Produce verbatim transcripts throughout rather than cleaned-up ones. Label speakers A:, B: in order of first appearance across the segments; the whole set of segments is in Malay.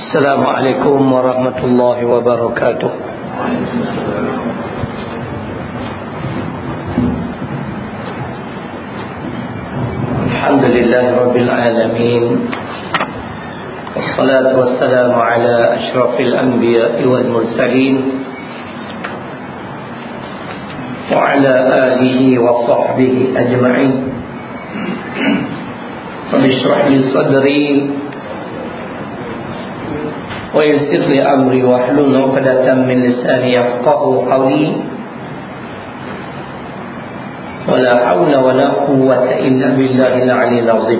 A: Assalamualaikum warahmatullahi wabarakatuh. Alhamdulillahi rabbil alamin. Wassalatu wassalamu ala asyrafil anbiya'i wal mursalin wa ala alihi wa sahbihi ajma'in. Rabbi shrah li sadri wa yassir li amri wahlul 'uqdatam min lisani yafqahu qawli. Wala haula wala quwwata illa billahil 'aliyyil 'azim.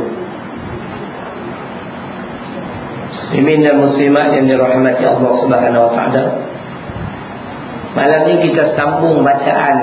A: Muslimin dan muslimat yang dirahmati Allah Subhanahu wa taala. Malam ini kita sambung bacaan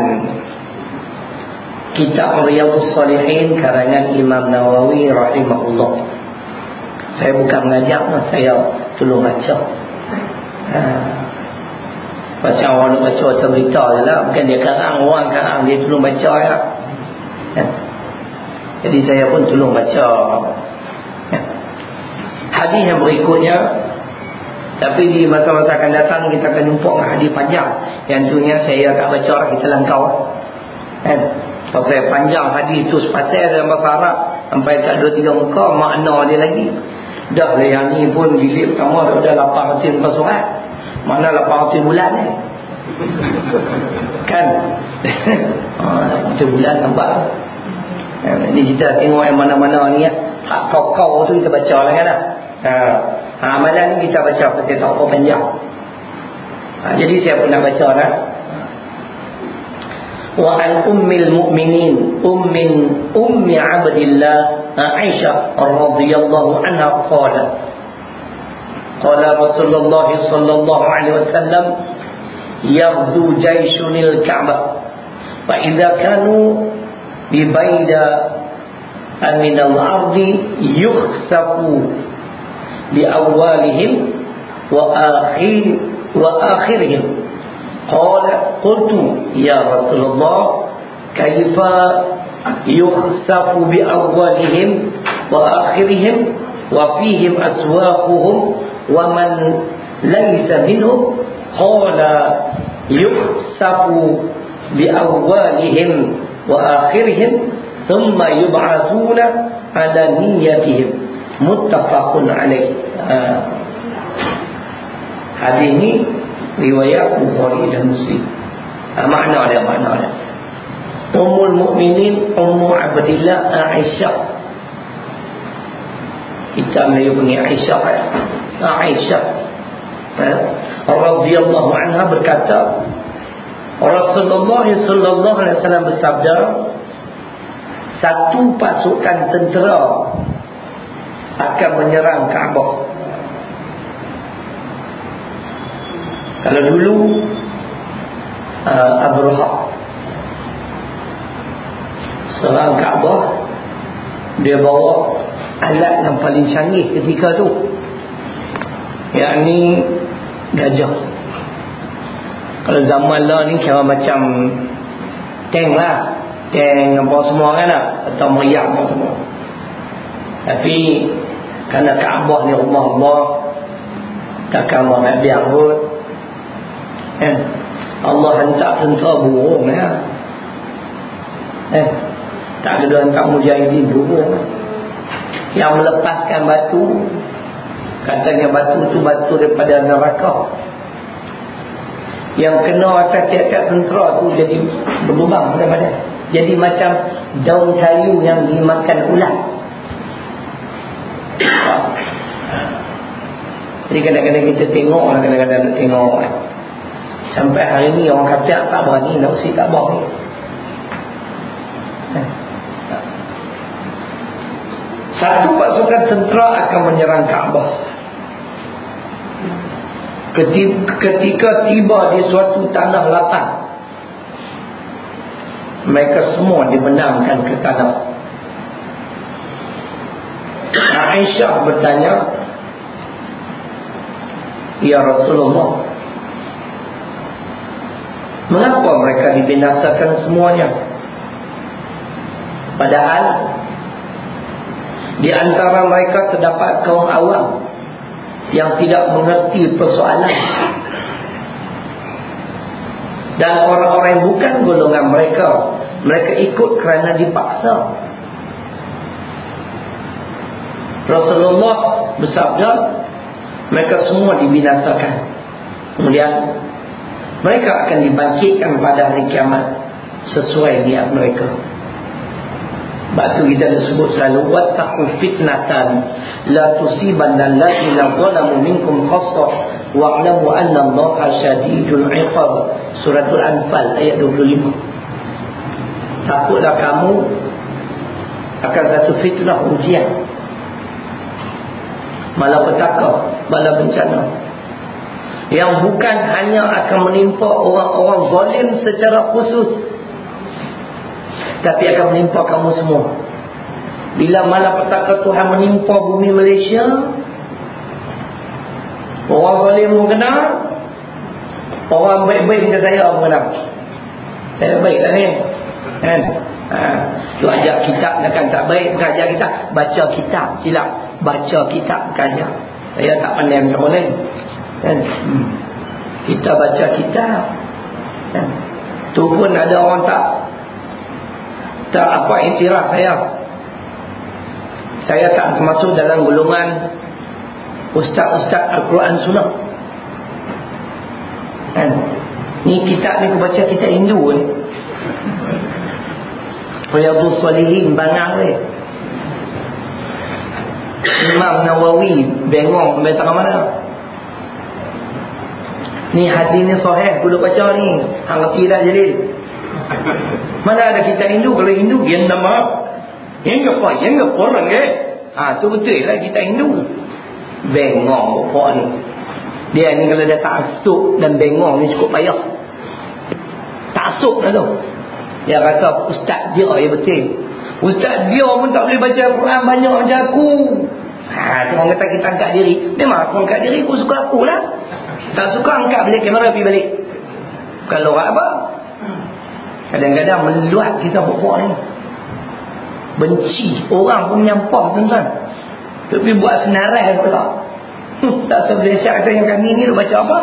A: kitab Riyadhus Shalihin karangan Imam Nawawi rahimahullah. Saya bukan mengajar, saya tolong baca. Ha. Baca orang baca baca berita je lah. Bukan dia karang, orang karang, dia tolong baca ya. Ha. Jadi saya pun tolong baca. Ha. Hadis yang berikutnya, tapi di masa-masa akan datang kita akan jumpa hadis panjang. Yang tunya saya tak baca, kita langkau. Ha. Kalau saya panjang hadis tu sepasal dalam bahasa Arab sampai tak dua tiga muka, makna dia lagi. Dah lah yang ni pun jilid pertama dah ada lapan ratus empat surat. Mana lapan ratus bulan ni? Kan? Itu bulan nampak. Jadi kita tengok yang mana-mana ni ya. Tak kau-kau tu kita baca lah kan? Ha. Ha, malam ni kita baca pasal tak apa panjang. Ha, jadi saya pun nak baca lah. Wa an ummil mu'minin ummin ummi abdillah Aisyah radhiyallahu anha qalat qala Rasulullah sallallahu alaihi wasallam yaghzu jayshunil Ka'bah fa idza kanu bi baida min al-ardi yukhsafu bi awwalihim wa akhir wa akhirihim. Qala qultu ya Rasulullah kaifa yukhsafu bi awwalihim wa akhirihim wa fihim aswaquhum wa man laysa minhum. Qala yukhsafu bi awwalihim wa akhirihim thumma yub'athuna ala niyyatihim. Muttafaqun alaih. Hadis ini riwayat Bukhari dan Muslim. Ha, makna dia, makna dia. Ummul Mukminin Ummu Abdillah Aisyah. Kita Melayu panggil Aisyah ya. Aisyah ha? radhiyallahu anha berkata, Rasulullah sallallahu alaihi wasallam bersabda, satu pasukan tentera akan menyerang Kaabah. Kalau dulu uh, Abraha serang Kaabah, dia bawa alat yang paling canggih ketika tu, yakni gajah. Kalau zaman lah ni kira macam tank lah, tank apa semua kan lah, atau meriam apa semua. Tapi kerana Kaabah ni rumah Allah, takkan Allah nak biar pun. Eh, Allah hantar tentera burung ya. Eh, tak ada hantar mujahidin burung yang melepaskan batu. Katanya batu tu batu daripada neraka. Yang kena atas tiap-tiap tentera tu jadi berlubang daripada. Jadi macam daun kayu yang dimakan ulat. Jadi kadang-kadang kita tengok, kadang-kadang nak tengok kan. Sampai hari ni orang kata tak berani nak usik Kaabah ni. Satu pasukan tentera akan menyerang Kaabah. Ketika tiba di suatu tanah lapang, mereka semua dibenamkan ke tanah. Aisyah bertanya, ya Rasulullah, mengapa mereka dibinasakan semuanya? Padahal di antara mereka terdapat kaum awam yang tidak mengerti persoalan. Dan orang-orang yang bukan golongan mereka, mereka ikut kerana dipaksa. Rasulullah bersabda, mereka semua dibinasakan, kemudian mereka akan dibangkitkan pada hari kiamat sesuai niat mereka. Sebab tu kita disebut selalu wattaqu fitnatan la tusibanna alladziina zalamu minkum khassah wa'lamu anna Allaha syadidul 'iqab. Suratul Anfal ayat dua puluh lima. Takutlah kamu akan satu fitnah, ujian, malapetaka, bala bencana yang bukan hanya akan menimpa orang-orang zalim secara khusus, tapi akan menimpa kamu semua. Bila malapetaka Tuhan menimpa bumi Malaysia, orang zalim pun kena, orang baik-baik macam saya pun kena. Saya baik lah ni kan? Ha, tu ajak kitab kan tak baik, bukan ajak kitab, baca kitab, silap baca kitab bukan ajak. Saya tak pandai macam mana kan? Hmm. Kita baca kitab kan? Tu pun ada orang tak tak apa iktiraf saya. Saya tak termasuk dalam golongan ustaz-ustaz Al-Quran Sunnah kan? Ni kitab ni aku baca kitab Hindu ni, Riyadhus Shalihin bangang ni, Imam Nawawi bengong sampai tengah mana. Ni hadis ni sahih aku duk baca ni, hang reti dah Jalil. Mana ada kitab Hindu? Kalau Hindu yang nama yang apa yang apa orang ke? Ah tu betul lah kitab Hindu. Bengong apa ni. Dia ni kalau dah taksub dan bengong ni cukup payah. Taksub dah tu. Dia rasa ustaz dia ya betul. Ustaz dia pun tak boleh baca Al-Quran banyak macam aku. Ha, tu orang kata kita angkat diri. Memang aku angkat diri, aku suka aku lah. Tak suka angkat balik kamera pergi balik. Kalau orang apa? Kadang-kadang meluat kita buat ni. Benci orang pun menyampah tuan-tuan. Tapi buat senarai pula. Hmm, tak sebelah syak kata yang kami ni baca apa?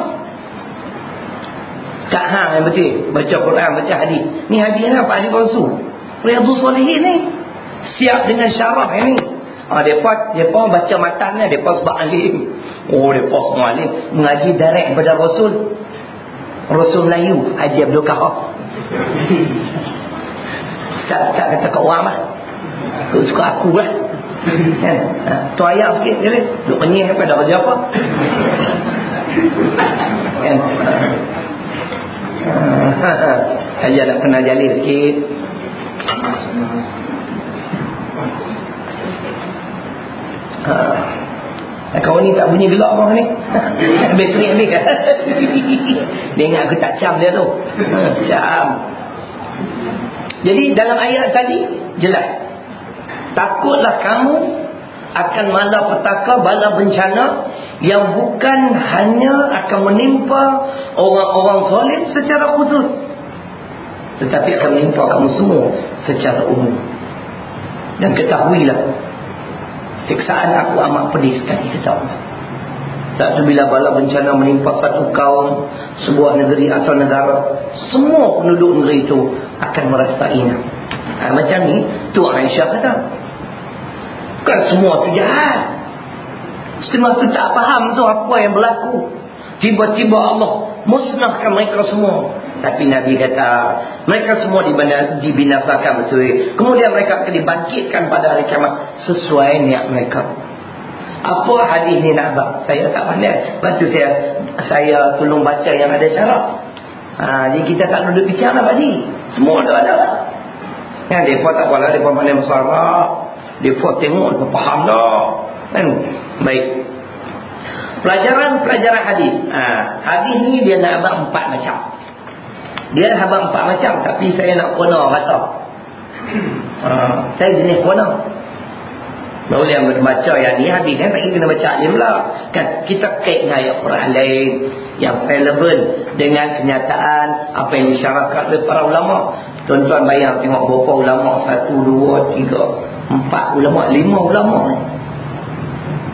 A: Tak hang yang betul. Baca Quran, baca hadis. Ni hadis ni apa? Hadis palsu. Riyadhus Shalihin ni siap dengan syarah ni. Ah, depa depa baca matan ni, depa sebab alim. Oh, depa semua alim, mengaji direct kepada Rasul. Rasul Melayu, Haji Abdul Kahf. Tak tak kata kat orang mah. Kau suka aku lah. Kan? Ha, tu ayat sikit je. Duk penyih apa dah kerja apa? Kan? Haji nak kena Jalil sikit. Ha. Kau ni tak bunyi gelap orang ni. Bateri habis kan? Dia ingat aku tak cam dia tu. Cam. Jadi dalam ayat tadi jelas. Takutlah kamu akan malapetaka, bala bencana yang bukan hanya akan menimpa orang-orang zalim secara khusus, tetapi akan menimpa kamu semua secara umum. Dan ketahuilah, siksaan aku amat pedih sekali, kata Allah. Satu bila bala bencana menimpa satu kaum, sebuah negeri atau negara, semua penduduk negeri itu akan merasainya. Ha, macam ni tu Aisyah kata, bukan semua tu jahat. Setengah tu tak faham tu apa yang berlaku. Tiba-tiba Allah musnahkan mereka semua. Tapi Nabi kata mereka semua dibinasakan betul. Kemudian mereka akan dibangkitkan pada hari kiamat sesuai niat mereka. Apa hadis ni nak abang? Saya tak pandai. Lepas tu saya saya tolong baca yang ada syarat. Ha, jadi kita tak duduk bicara tadi. Semua dah ada. Kan depa tak apalah, depa pandai musyawarah. Depa tengok, depa faham dah. Kan? Baik. Pelajaran-pelajaran hadis. Ha, hadis ni dia nak abang empat macam. Dia dah abang empat macam, tapi saya nak kona kata. Ha, saya jenis kona. Boleh yang berbaca yang ni hadis kan, tak kena baca alim lah. Kan kita kait dengan ayat Quran lain yang relevan dengan kenyataan apa yang disyaratkan oleh para ulama. Tuan-tuan bayang tengok berapa ulama, satu, dua, tiga, empat ulama, lima ulama.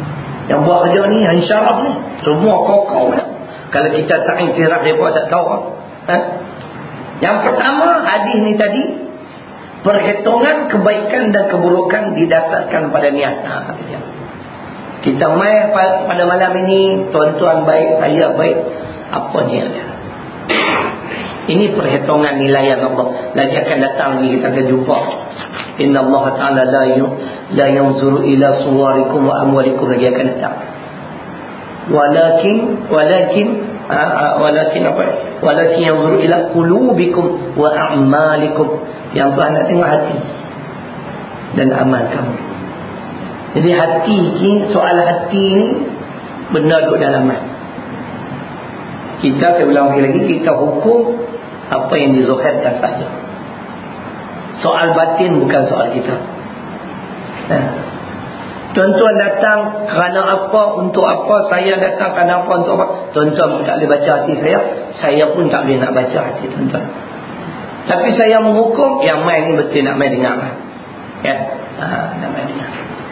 A: Yang buat kerja ni, yang syaraf ni, semua kokau dah. Kalau kita tak iktiraf, mereka tak tahu. Ha? Yang pertama, hadis ni tadi, perhitungan kebaikan dan keburukan didasarkan pada niat. Ha, kita mai pada malam ini, tuan-tuan baik, saya baik, apa niat dia? Ini perhitungan nilaian Allah. Lagi akan datang lagi kita akan jumpa. Inna Allah Ta'ala la, la yanzuru ila suwarikum wa amwalikum, lagi akan datang. Walakin walakin uh, walakin apa? Walakin yanzuru ila qulubikum wa a'malikum. Yang Tuhan nak tengok hati dan amal kamu. Jadi hati ni, soal hati ni benar duduk dalam hati. Kita, saya ulang sekali lagi, kita hukum apa yang dizuhirkan saja. Soal batin bukan soal kita. Nah, tuan-tuan datang kerana apa, untuk apa? Saya datang kerana apa, untuk apa? Tuan-tuan pun tak boleh baca hati saya, saya pun tak boleh nak baca hati tuan-tuan. Tapi saya menghukum yang main ni betul nak main dengar. Ya, ha, nak main dengar.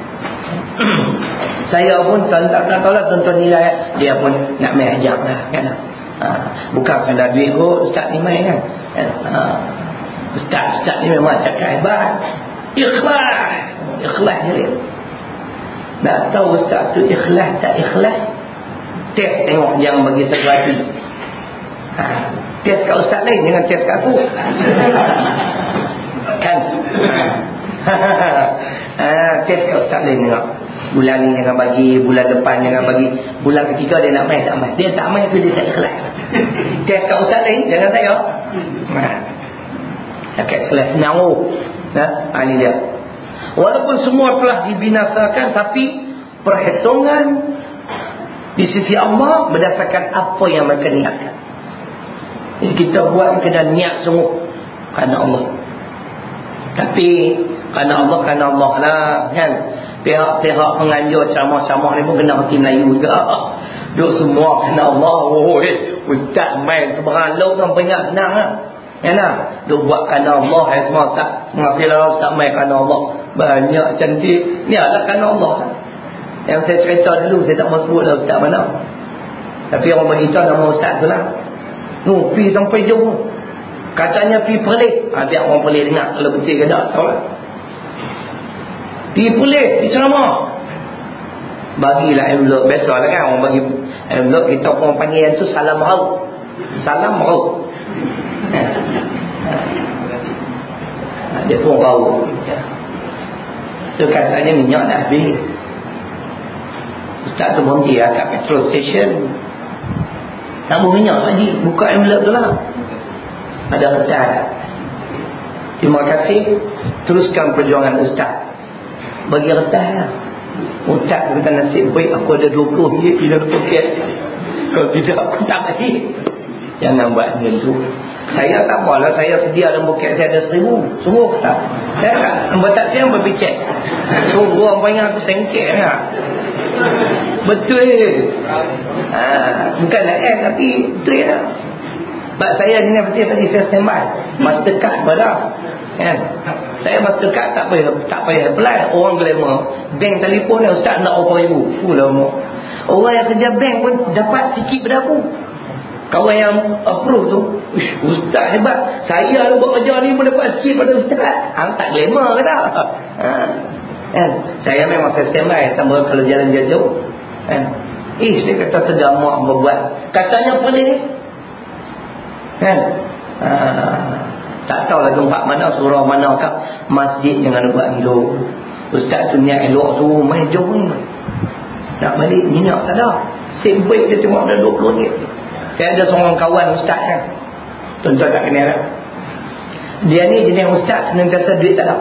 A: Saya pun tak tak tahu lah tuan-tuan nilai, dia pun nak main ajak lah kan. Ha, bukan kerana duit ko ustaz ni main kan. Ha, ustaz ustaz ni memang cakap hebat. Ikhlas, ikhlas je. Nak tahu ustaz tu ikhlas tak ikhlas? Test tengok yang bagi sesuatu. Ha, test kat ustaz lain, jangan test kat aku. Kan? Ha, test kat ustaz lain tengok. Bulan ni jangan bagi, bulan depan jangan bagi, bulan ketiga dia nak main tak main. Dia tak main tu dia tak ikhlas. Test kat ustaz lain, jangan saya. Ha. Cakap ikhlas nyawa. Nah, ha, ini dia. Walaupun semua telah dibinasakan, tapi perhitungan di sisi Allah berdasarkan apa yang mereka niatkan. Jadi kita buat kena niat sungguh kerana Allah. Tapi kerana Allah, kerana Allah lah kan. Pihak-pihak penganjur ceramah-ceramah ni pun kena hati Melayu juga. Duk semua kerana Allah. Oh, eh, ustaz main keberhalau kan banyak senang lah. Ya nak, duk buat kerana Allah. Ya semua ustaz, mengakhirlah ustaz main kerana Allah. Banyak cantik. Ni adalah kerana Allah. Yang saya cerita dulu, saya tak mahu sebut lah ustaz mana. Tapi orang beritahu nama ustaz tu lah. No, pergi sampai jauh. Katanya pergi Perlis. Ha, biar orang Perlis dengar. Kalau betul ke tak, tahu lah. Pergi Perlis, pergi ceramah. Bagilah envelope. Biasalah kan orang bagi envelope. Kita pun panggil yang tu salam raut. Salam raut. Ha, dia pun raut. Tu katanya minyak dah habis. Ustaz tu berhenti lah kat petrol station. Tak mau minyak lagi. Buka envelope tu lah. Ada Ustaz. Terima kasih. Teruskan perjuangan Ustaz. Bagi retas lah. Ustaz kata nasib baik aku ada dua puluh ringgit di dalam poket. Kalau tidak aku tak balik. Jangan buat macam tu. Saya tak apalah. Saya sedia dalam poket saya ada seribu. Sungguh tak. Saya tak. Nombor tak saya berpicek. Sungguh orang panggil aku sengkek lah. Betul. Ha, bukan nak add tapi betul lah. Sebab saya ni betul tadi saya standby. Mastercard pada. Kan? Saya Mastercard tak payah tak payah apply. Orang glamour. Bank telefon ni ustaz nak berapa ribu. Full lama. Orang yang kerja bank pun dapat sikit pada aku. Kawan yang approve tu, ustaz hebat. Saya buat kerja ni pun dapat sikit pada ustaz. Hang tak glamour ke tak? Ha. Kan? Saya memang saya standby tambah kalau jalan jauh. Kan? Eh, dia kata tergamak berbuat. Katanya apa ni? Kan? Ha. Tak tahulah tempat mana, surau mana kah, masjid jangan buat elok. Ustaz tu niat elok tu main jauh ni. Nak balik minyak tak ada. Sip baik dia cuma ada dua puluh ringgit. Saya ada seorang kawan ustaz kan. Tuan-tuan tak kenal lah. Dia ni jenis ustaz senantiasa duit tak ada.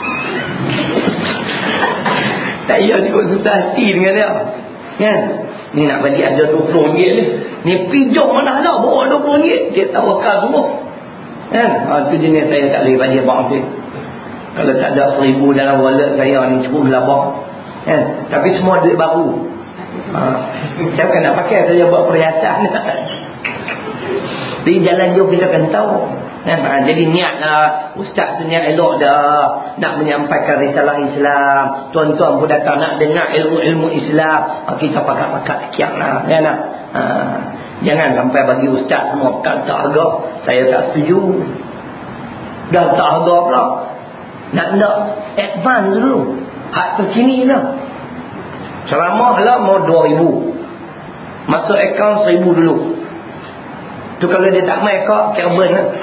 A: Tak payah cukup susah hati dengan dia. Kan? Ni nak balik ada dua puluh ringgit ni. Ni pijak mana ada bawa dua puluh ringgit. Dia tawakal semua. Kan? Ha, tu jenis saya tak boleh bagi abang tu. Kalau tak ada seribu dalam wallet saya ni cukup belabang. Kan? Tapi semua duit baru. Ha. Saya kan nak pakai saya buat perhiasan. Di jalan jauh kita akan tahu. Kan? Ha, jadi niatlah ustaz tu niat elok dah nak menyampaikan risalah Islam. Tuan-tuan pun datang nak dengar ilmu-ilmu Islam. Ha, kita pakat-pakat kiak lah. Kan? Ha, jangan sampai bagi ustaz semua kata harga. Saya tak setuju. Dah tak harga pula. Nak nak advance dulu. Hak terkini lah. Ceramah lah mau dua ribu. Masuk akaun seribu dulu. Tu kalau dia tak main kau kira burn lah.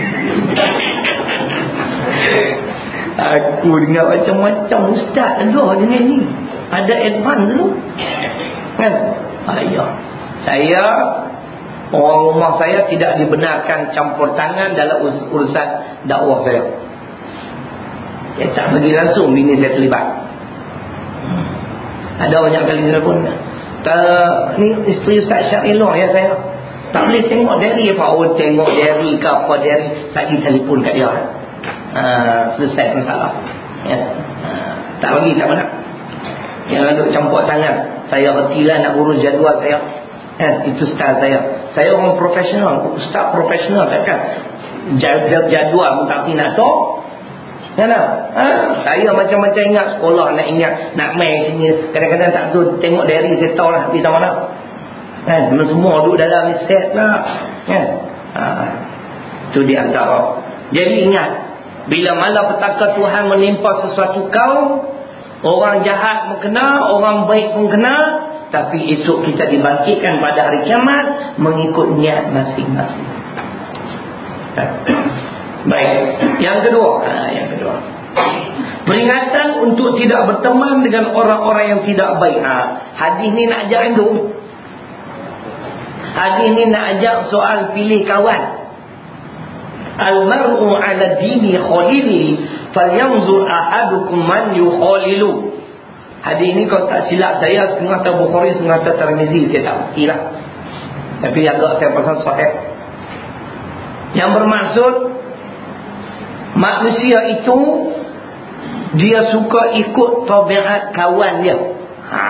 A: Aku dengar macam-macam ustaz dah jenis ni. Ada advance dulu. Kan? Ayah. Saya, orang rumah saya tidak dibenarkan campur tangan dalam urusan dakwah saya. Saya tak bagi langsung bini saya terlibat. Ada banyak kali telefon. Ni isteri Ustaz Syaril ya saya. Tak boleh tengok dari apa. Oh tengok dari ke apa dari. Saya telefon kat dia. Ha, selesai masalah. Ya. Ha, tak bagi tak mana. Yang ada campur tangan. Saya retilah nak urus jadual saya. Ha, itu style saya. Saya orang profesional. Ustaz profesional takkan. Jadual pun tak nak tahu. Ya tak? Ha, saya macam-macam ingat sekolah nak ingat nak main sini. Kadang-kadang tak tu tengok diary saya tahu lah pergi tahu mana. Kan? Semua duduk dalam ni set lah. Kan? Ha, itu di antara. Jadi ingat, bila malapetaka Tuhan menimpa sesuatu kaum, orang jahat pun kena, orang baik pun kena, tapi esok kita dibangkitkan pada hari kiamat mengikut niat masing-masing. Ha. Baik, yang kedua, ha, yang kedua. Peringatan untuk tidak berteman dengan orang-orang yang tidak baik. Ha, hadis ni nak ajak itu. Hadis ni nak ajak soal pilih kawan. Al-mar'u 'ala dini khalili falyanzur ahadukum man yukhalilu. Hadis ni kalau tak silap saya setengah tak Bukhari, setengah tak Tirmizi, saya tak pastilah. Tapi agak saya pasal sahih. Yang bermaksud manusia itu dia suka ikut tabiat kawan dia. Ha.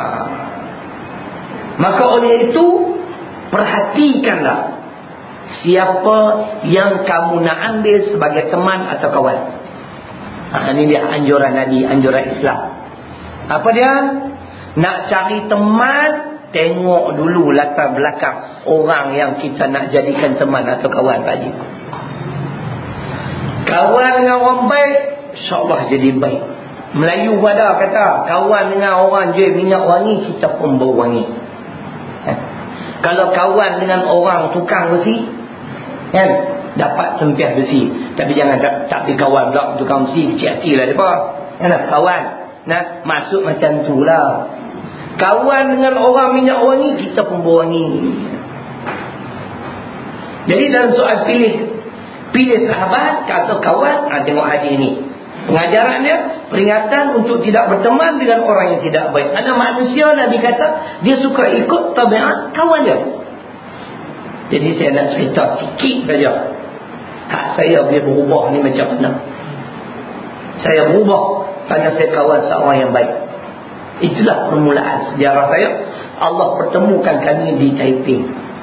A: Maka oleh itu perhatikanlah siapa yang kamu nak ambil sebagai teman atau kawan. Ha, ini dia anjuran Nabi, anjuran Islam. Apa dia? Nak cari teman, tengok dulu latar belakang orang yang kita nak jadikan teman atau kawan tadi. Kawan dengan orang baik, insya-Allah jadi baik. Melayu pada kata, kawan dengan orang jual minyak wangi, kita pun bau wangi. Ha. Kalau kawan dengan orang tukang besi, kan, dapat tempiah besi. Tapi jangan tak, tak berkawan pula tukang besi, kecil hati lah mereka. Kan, kawan nah, masuk macam tu lah. Kawan dengan orang minyak wangi, kita pun bau wangi. Jadi dalam soal pilih pilih sahabat atau kawan, ha, tengok hadis ni. Pengajarannya, peringatan untuk tidak berteman dengan orang yang tidak baik. Ada manusia, Nabi kata, dia suka ikut tabiat kawan dia. Jadi saya nak cerita sikit saja. Hak saya boleh berubah ni macam mana. Saya berubah kerana saya kawan seorang yang baik. Itulah permulaan sejarah saya. Allah pertemukan kami di Taipei.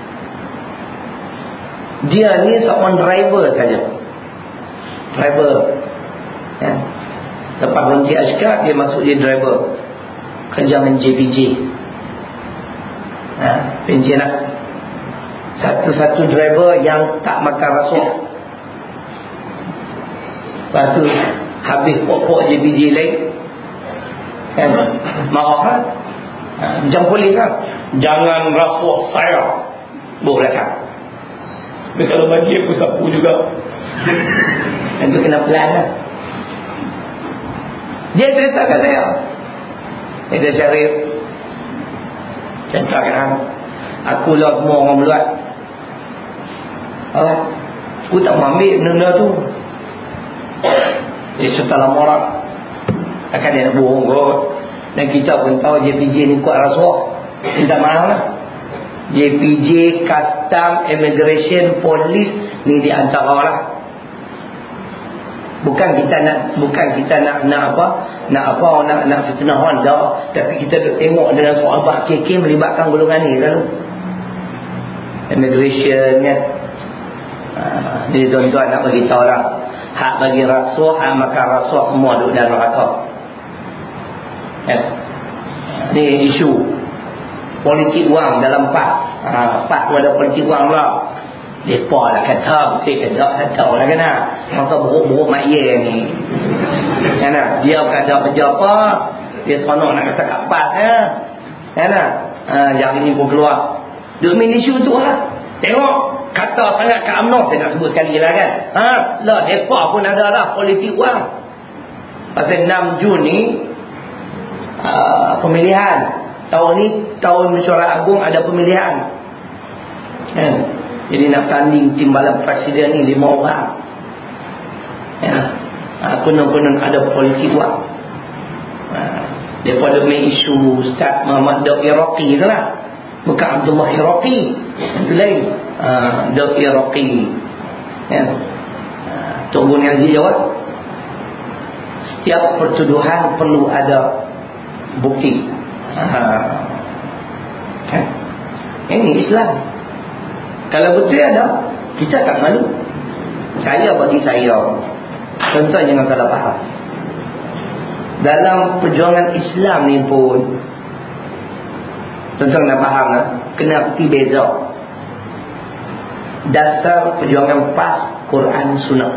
A: Dia ni seorang driver saja. Driver. Ya. Lepas berhenti askar, dia masuk jadi driver. Kerja dengan J P J. Ha, pension lah. Satu-satu driver yang tak makan rasuah. Lepas tu habis pokok J P J lain, kan, marah kan, ha, macam polis kan, jangan rasuah saya. Boleh kan. Tapi kalau bagi aku sapu juga. Itu kena pelan lah. Dia cerita kat saya, dia Syarif, cerita kan, aku lah semua orang meluat. Oh, aku tak mau ambil benda-benda tu. Dia setelah morak, akan dia nak bohong kot. Dan kita pun tahu J P J ni kuat rasuah, minta mahal lah. J P J, Custom, Immigration, Police, ni di antara lah. Bukan kita nak, bukan kita nak nak apa, nak apa, nak nak fitnah orang dah. Tapi kita duk tengok dengan sahabat K K melibatkan golongan ni lalu. Immigration kan. Ha, jadi tuan-tuan nak bagi tahu lah, hak bagi rasuah, hak makan rasuah semua duduk dalam neraka. Ya. Ni isu politik wang dalam PAS. Ha, PAS tu ada politik wang lah. Mereka lah kata, saya kata, kata lah kena. Maka buruk-buruk mak ye ni. Kena, dia bukan ada kerja apa. Dia seronok nak kata kat PAS ya. Kena, ha, yang ini pun keluar. Duk main isu tu lah. Tengok, kata sangat Kak UMNO, saya nak sebut sekali lah kan. Ha, lah, mereka pun ada lah politik wang. Pasal enam Jun ni, uh, pemilihan. Tahun ni, tahun mesyuarat agung ada pemilihan. Ha. Jadi nak tanding timbalan presiden ni lima orang. Ya. Ha, konon-konon ada politik wang. Ha. Daripada main isu Ustaz Muhammad Daud Iraqi tu lah. Bukan Abdullah Iraqi. Itu lain. Ha, Daud Iraqi. Ya. Ha, Tok Bun Aziz jawab, setiap pertuduhan perlu ada bukti. Ha. Ha. Ini Islam. Kalau betul ada, kita tak malu. Saya bagi saya, tuan-tuan jangan salah faham. Dalam perjuangan Islam ni pun, tuan-tuan nak faham lah, kena peti beza. Dasar perjuangan PAS, Quran Sunnah.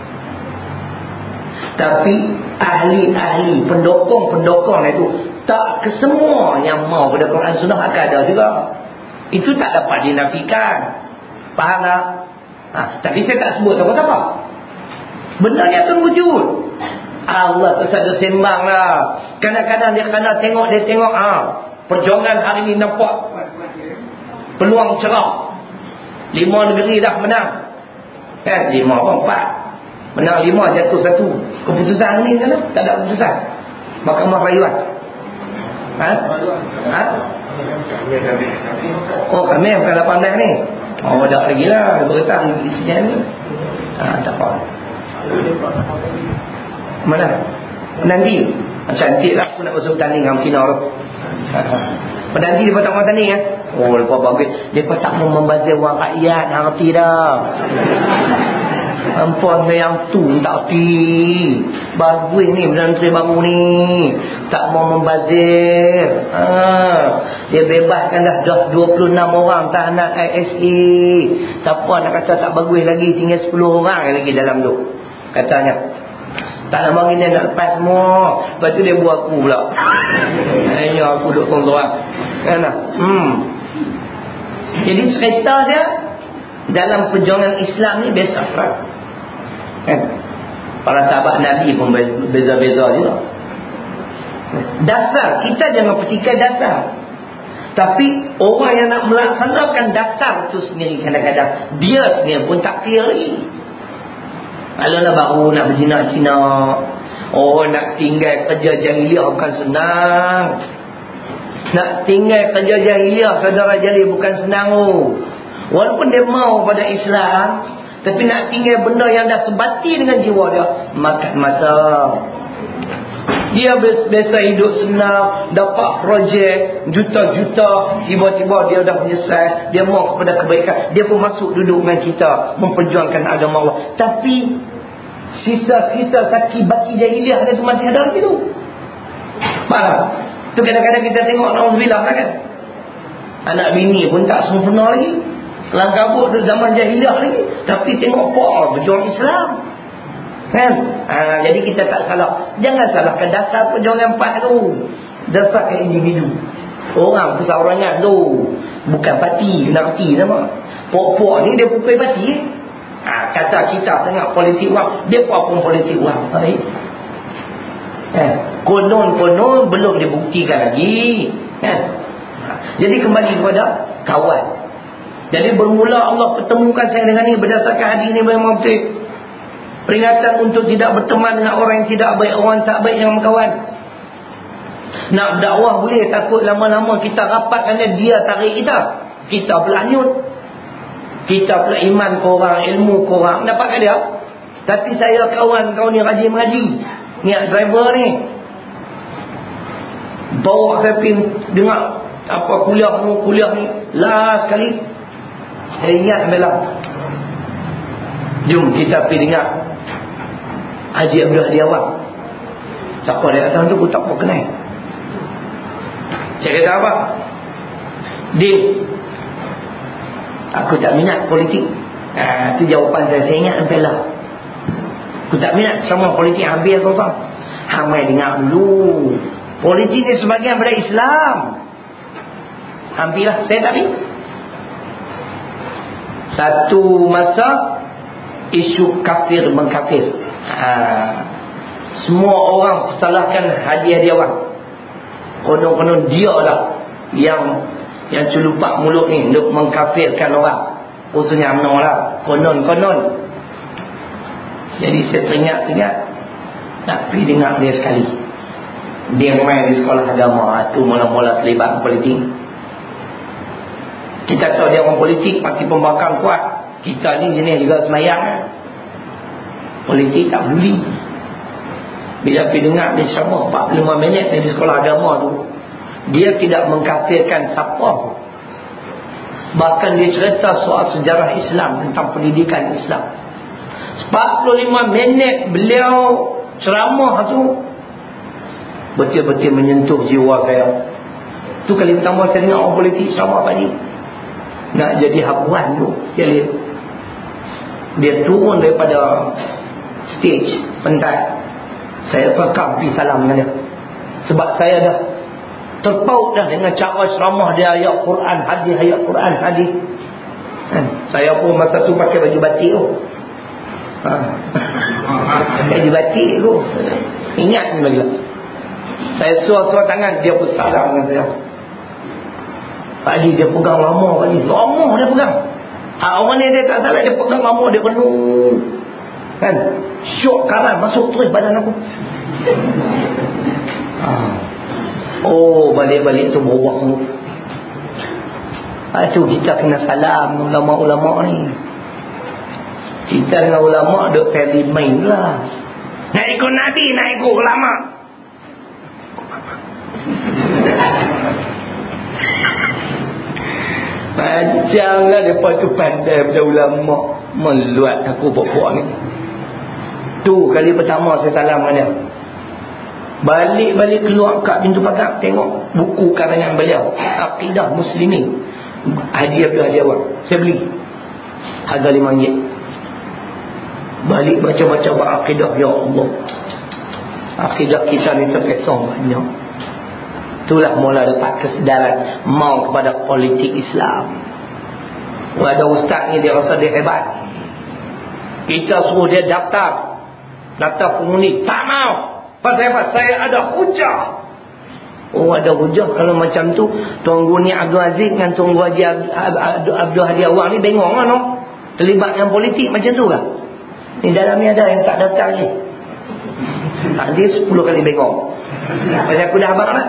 A: Tapi ahli-ahli, pendokong-pendokong itu, tak kesemua yang mau pada Quran Sunnah akan ada juga. Itu tak dapat dinafikan. Faham tak? Ha, tapi saya tak sebut apa-apa. Benda ni akan wujud. Allah tu saja sembang lah. Kadang-kadang dia kena tengok, dia tengok ha, perjuangan hari ni nampak peluang cerah. Lima negeri dah menang. Kan? Lima apa? Empat. Menang lima, jatuh satu. Keputusan ni kan? Tak ada keputusan. Mahkamah Rayuan. Ha? Ha? Oh, kami bukan lapan belas ni. Oh, dah lagi lah. Beretang isinya ni. Ha, tak apa. Mana? Nanti. Cantik lah aku nak masuk tanding dengan Kina tu. Penanti mereka tak mahu tanding kan? Oh, mereka bagus. Mereka tak mau membazir wang rakyat. Ngerti dah. Ampun yang tu tak pi. Bagus ni Menteri baru ni. Tak mau membazir. Ha. Dia bebaskan dah dah dua puluh enam orang tahanan I S A. Siapa nak kata tak bagus lagi, tinggal sepuluh orang lagi dalam tu. Katanya. Tak nak bagi dia nak lepas semua. Lepas tu dia buat aku pula. Ayah aku duduk tolong-tolong. Kan tak? Hmm. Jadi cerita dia dalam perjuangan Islam ni biasa lah. Kan? Para sahabat Nabi pun beza-beza juga. Dasar, kita jangan petikai dasar. Tapi orang yang nak melaksanakan dasar tu sendiri kadang-kadang dia sendiri pun tak clear lagi. Kalau lah baru nak berjinak-jinak, oh nak tinggal kerja jahiliah bukan senang. Nak tinggal kerja jahiliah, saudara jali, bukan senang. Oh. Walaupun dia mau pada Islam, tapi nak tinggal benda yang dah sebati dengan jiwa dia, makan masa. Dia biasa hidup senang, dapat projek juta-juta, tiba-tiba dia dah menyesal, dia mau kepada kebaikan, dia pun masuk duduk dengan kita memperjuangkan agama Allah. Tapi sisa-sisa saki baki jahiliah dia tu masih ada lagi tu. Faham? Tu kadang-kadang kita tengok nauzubillah lah kan. Anak bini pun tak sempurna lagi. Kelang kabut tu zaman jahiliah lagi, tapi tengok apa berjuang Islam. Kan? Ha, jadi kita tak salah. Jangan salahkan dasar perjuangan empat tu. Dasar individu. Orang perseorangan tu. Bukan parti. Kena parti nama. Pok-pok ni dia pukul parti. Ha, kata kita sangat politik wang. Dia pun politik wang. Baik. Ha, konon-konon belum dibuktikan lagi. Ha. Ha, jadi kembali kepada kawan. Jadi bermula Allah pertemukan saya dengan ni berdasarkan hadis ni memang betul. Peringatan untuk tidak berteman dengan orang yang tidak baik, orang tak baik yang kawan. Nak berdakwah boleh, takut lama-lama kita rapatkan dia, dia tarik kita. Kita pula nyut. Kita pula iman korang, ilmu korang, dapatkan dia. Tapi saya kawan kau ni rajin mengaji. Niat driver ni. Bawa saya pergi dengar apa kuliah ni, kuliah ni. Last sekali saya ingat ambil lah. Jom kita pergi dengar Haji Abdul Hadi Awang. Siapa dia datang tu aku tak mau kenal. Saya kata apa? Din, aku tak minat politik. Ah, tu jawapan saya. Saya ingat sampai lah. Aku tak minat sama politik. Habis tuan-tuan. Hang mai dengar dulu. Politik ni sebahagian daripada Islam. Hampirlah saya tak minat. Satu masa isu kafir mengkafir. Ha, semua orang salahkan Haji Hadi Awang. Konon-konon dia lah yang yang celupak mulut ni untuk mengkafirkan orang. Khususnya U M N O lah. Konon-konon. Jadi saya teringat-ingat nak pergi dengar dia sekali. Dia main di sekolah agama. Tu mula-mula terlibat politik. Kita tahu dia orang politik, parti pembangkang kuat. Kita ni jenis juga semayang. Politik tak peduli. Bila pergi dengar dia sama empat puluh lima minit di sekolah agama tu, dia tidak mengkafirkan siapa. Bahkan dia cerita soal sejarah Islam, tentang pendidikan Islam. empat puluh lima minit beliau ceramah tu betul-betul menyentuh jiwa saya. Tu kali pertama saya dengar orang politik ceramah tadi. Nak jadi habuan tu. Dia lihat. Dia turun daripada stage pentas. Saya rekam pergi salam dengan dia. Sebab saya dah terpaut dah dengan cara ceramah dia, ayat Quran, hadis, ayat Quran, hadis. Kan? Saya pun masa tu pakai baju batik tu. Ha. Baju batik tu. Ingat ni lagi. Saya suar-suar tangan, dia pun salam dengan saya. Pak Haji dia pegang lama, Pak Haji. Lama dia pegang. Ha, orang ni dia tak salah, dia pegang lama, dia penuh. Kan? Syok kanan masuk terus badan aku. Ha. Oh, balik-balik tu berubah semua. Ha, tu kita kena salam ulama-ulama ni. Kita dengan ulama duk family main lah. Nak ikut Nabi, nak ikut ulama. Macamlah mereka tu pandai pada ulama. Meluat aku buat-buat ni. Tu kali pertama saya salam dengan dia. Balik-balik keluar kat pintu pagar, tengok buku karangan beliau, Aqidah Muslimin, Haji Abdul Hadi Awang. Saya beli harga lima ringgit. Balik baca-baca berakidah. Ya Allah, akidah kita ni terpesong banyak. Itulah mula dapat kesedaran mau kepada politik Islam. Ada ustaz ni dia rasa dia hebat. Kita suruh dia daftar daftar pengundi, tak mau. Pasal apa? Saya ada hujah. Oh, ada hujah. Kalau macam tu, Tuan Guru ni Abdul Aziz dengan Tuan Guru Haji Abdul Hadi Awang ni bengong kan, no? Terlibat dengan politik macam tu kan? Ni dalam ni ada yang tak daftar lagi. Ha, dia sepuluh kali bengong. Pasal aku dah abang lah.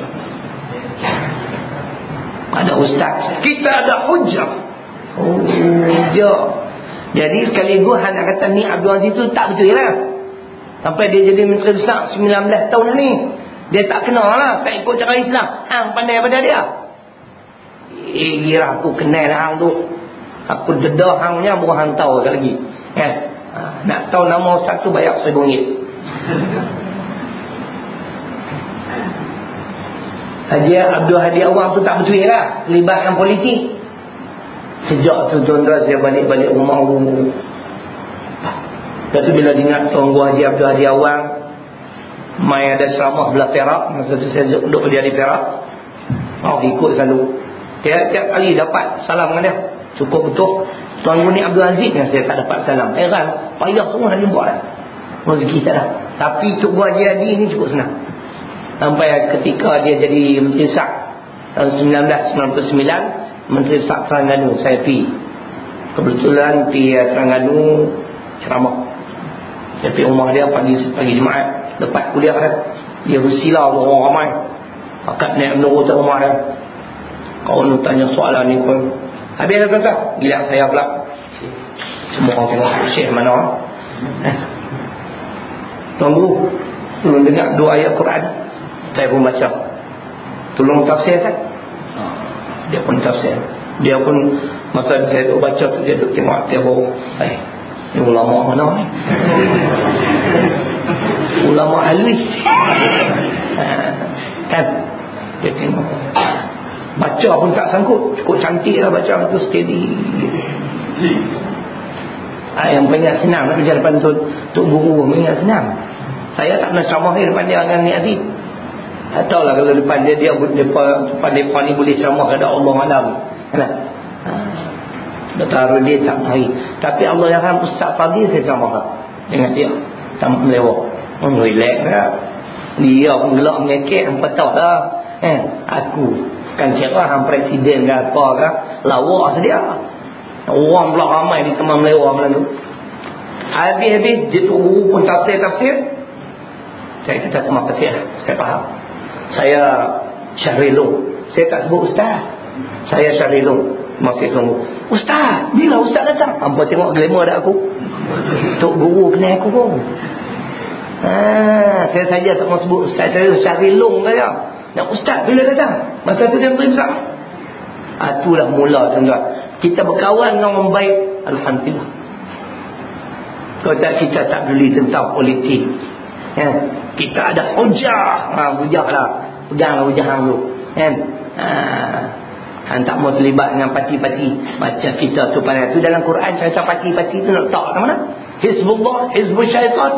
A: Ada ustaz, kita ada hujah. Oh, hujah. Jadi sekaligus nak kata ni Abdul Aziz tu tak betul lah. Sampai dia jadi Menteri Besar sembilan belas tahun ni. Dia tak kenal lah, tak ikut cara Islam. Hang pandai daripada dia. Eh, kira aku kenal hang tu. Aku dedah hangnya, baru hang tahu lagi. Kan? Ha, nak tahu nama ustaz tu bayar seribu ringgit. Haji Abdul Hadi Awang tu tak betul lah, terlibatkan politik. Sejak tu tuan-tuan saya balik-balik rumah umum. Lepas tu bila dengar Tuan Guru Haji Abdul Hadi Awang mai ada ceramah belah Perak, masa tu saya duduk dia di Perak. Oh, ikut selalu. Tiap-tiap kali dapat salam dengan dia. Cukup betul. Tuan Guru ni Abdul Aziz yang saya tak dapat salam. Heran, payah semua nak jumpa dah. Rezeki tak ada. Tapi Tok Guru Haji Hadi ni cukup senang. Sampai ketika dia jadi Menteri Besar tahun seribu sembilan ratus sembilan puluh sembilan, Menteri Besar Terengganu, saya pergi. Kebetulan pergi Terengganu ceramah. Saya pergi rumah dia pagi pagi Jumaat, lepas kuliah dia. Dia bersila orang ramai. Akad naik menurut ke rumah dia. Kau nak tanya soalan ni pun. Habis dia kata, gila saya pula. Semua orang tengok Syekh mana. Eh. Tunggu. Tolong dengar dua ayat Quran. Saya pun baca. Tolong tafsir kan? Dia pun tafsir. Dia pun masa saya duk baca tu, dia duk tengok tiap bawah. Eh. Ini ulama mana ni? Ulama halus. Kan? Dia tengok. Baca pun tak sangkut. Cukup cantik lah baca itu, steady. Ha, yang banyak senang nak kerja depan tu, Tok Guru banyak senang. Saya tak pernah ceramah depan dia dengan Nik Aziz. Tak tahulah kalau depan dia, dia depan, depan depan ni boleh ceramah kepada Allah Alam. Kan? Ha. Taruh dia tak hari. Tapi Allah yang rahmat Ustaz Fadil saya ceramah dengan dia. Tak melewat. Hmm, relax lah. Dia pun gelak mengekek, hampa tahu lah. Eh, aku kan cerah hang presiden ke apa ke, lawak sedia. Orang pula ramai di Kemang Melewah malam tu. Habis-habis dia tu guru pun tafsir-tafsir. Saya kata terima kasih lah, saya faham. Saya Syahrilo. Saya tak sebut Ustaz. Saya Syahrilo. Masih tunggu. Ustaz, bila Ustaz datang? Hampa tengok glamour dah aku. Tok Guru kenal aku pun. Ha, saya saja tak mau sebut Ustaz. Saya Syahrilo kaya. Nak Ustaz bila datang? Masa tu dia beri besar. Ha, itulah mula tuan-tuan. Kita berkawan dengan orang baik, alhamdulillah. Kalau tak, kita tak peduli tentang politik. Ya, kita ada hujah. Ha, hujah lah. Peganglah hujah hang tu. Kan? Ha, hang tak mau terlibat dengan parti-parti. Baca kita tu pada tu dalam Quran cerita parti-parti tu nak tahu kat mana? Hizbullah, Hizbul Syaitan.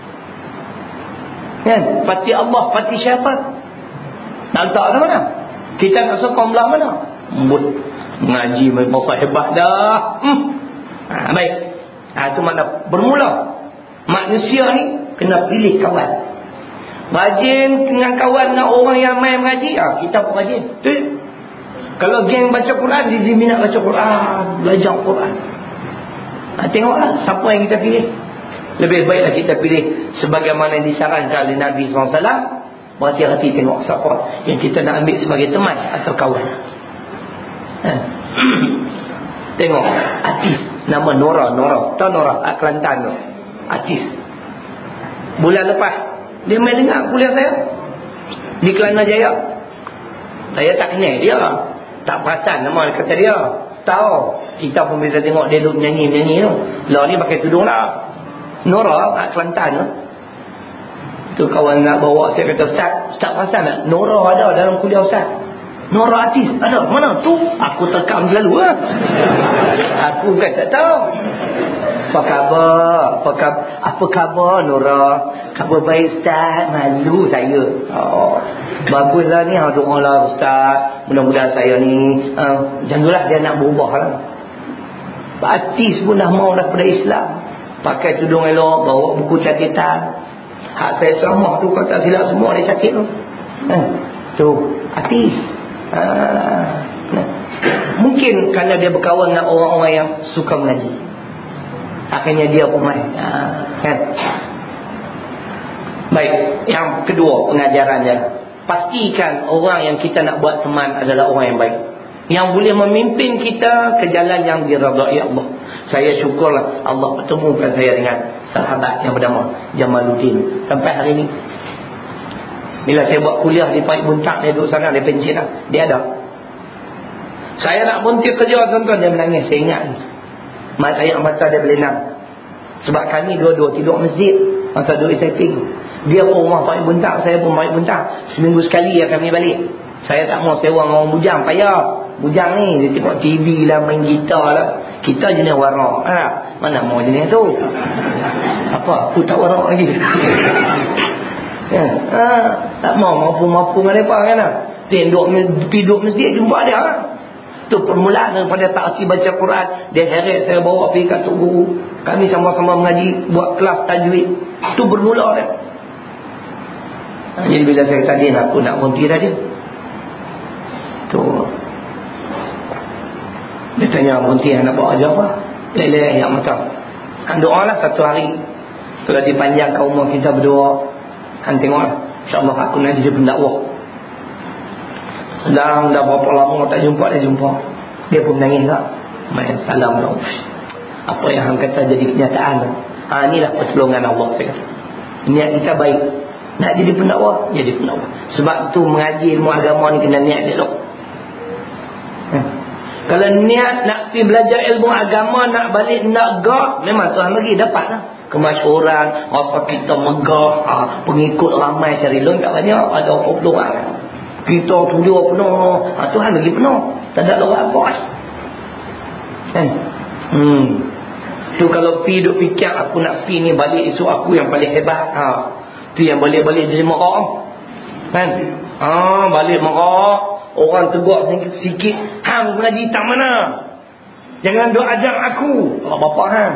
A: Kan? Parti Allah, parti syaitan. Nak tahu kat mana? Kita nak sokong belah mana? Mbut. Mengaji masa hebat dah. Hmm. Ha, baik. Ha, itu makna bermula. Manusia ni kena pilih kawan. Rajin dengan kawan dengan orang yang main mengaji. Ha, kita pun rajin. Tu. Kalau geng baca Quran, dia, dia minat baca Quran, belajar Quran. Ha, tengoklah siapa yang kita pilih. Lebih baiklah kita pilih sebagaimana yang disarankan oleh Nabi sallallahu alaihi wasallam. Berhati-hati tengok siapa yang kita nak ambil sebagai teman atau kawan. Ha. Tengok artis nama Nora Nora tahu Nora kat Kelantan tu, artis. Bulan lepas dia main dengar kuliah saya di Kelana Jaya. Saya tak kenal dia, tak perasan nama kata dia. Tahu kita pun bisa tengok dia duduk menyanyi-menyanyi tu. Lah ni pakai tudung lah. Nora kat Kelantan tu. Tu kawan nak bawa saya kata Ustaz, Ustaz perasan tak Nora ada dalam kuliah Ustaz? Nora artis ada mana tu? Aku terkam selalu lah. Aku kan tak tahu. Apa khabar? Apa khabar, apa khabar Nora? Khabar baik Ustaz. Malu saya. Oh, baguslah ni. Doa lah Ustaz. Mudah-mudahan saya ni uh, janganlah dia nak berubah lah. Artis pun dah mau dah pada Islam. Pakai tudung elok, bawa buku catatan. Hak saya ceramah tu kata silap semua dia catat tu. Eh, tu artis. Ha, nah. Mungkin kerana dia berkawan dengan orang-orang yang suka mengaji, akhirnya dia pun main. Ha, kan? Baik, yang kedua pengajarannya, pastikan orang yang kita nak buat teman adalah orang yang baik, yang boleh memimpin kita ke jalan yang diridai Allah. Saya syukurlah Allah pertemukan saya dengan sahabat yang bernama Jamaluddin sampai hari ini. Bila saya buat kuliah di Pait Buntak, dia duduk sana, dia pencet lah. Dia ada. Saya nak berhenti kerja, tuan-tuan, dia menangis. Saya ingat ni. Mata air mata dia berlinang. Sebab kami dua-dua tidur masjid masa duduk typing. Dia pun rumah Pait Buntak, saya pun Pait Buntak. Seminggu sekali ya kami balik. Saya tak mau sewa orang bujang, payah. Bujang ni, dia tengok T V lah, main gitar lah. Kita jenis warak. Ha? Mana mau jenis tu? Apa? Aku tak warak lagi. Ya, ha, tak mau mampu-mampu dengan mereka kan lah. Tenduk, tidur masjid jumpa dia lah. Itu permulaan daripada tak baca Quran. Dia heret saya bawa pergi kat Tok Guru. Kami sama-sama mengaji, buat kelas tajwid. Itu bermula dia. Ha, jadi bila saya tadi aku nak berhenti dah dia. Tu. Dia tanya berhenti nak buat ajar apa? Leleh yang macam. Han doa lah satu hari. Kalau dipanjangkan umur kita berdoa. Han tengoklah. InsyaAllah aku nak jadi pendakwah. Sedang dah berapa lama tak jumpa, dia jumpa. Dia pun menangis tak? Main salam dah. Apa yang Han kata jadi kenyataan. Ha, inilah pertolongan Allah saya kata. Niat kita baik. Nak jadi pendakwah, jadi pendakwah. Sebab tu mengaji ilmu agama ni kena niat dia dok. Ha. Kalau niat nak pergi belajar ilmu agama, nak balik nak gah, memang Tuhan bagi dapat lah. Kemasyhuran, rasa kita megah, ha, pengikut ramai Syarilun tak banyak, ada empat puluh orang. Kita tujuh penuh, ha, Tuhan bagi penuh, tak ada orang apa kan. Hmm. Tu kalau pergi duk fikir aku nak pergi ni, balik esok aku yang paling hebat, ha. Tu yang balik-balik jadi marah kan. Ha, balik marah, orang tegur sikit-sikit, hang mengaji tak mana, jangan duk ajar aku. Allah bapak hang.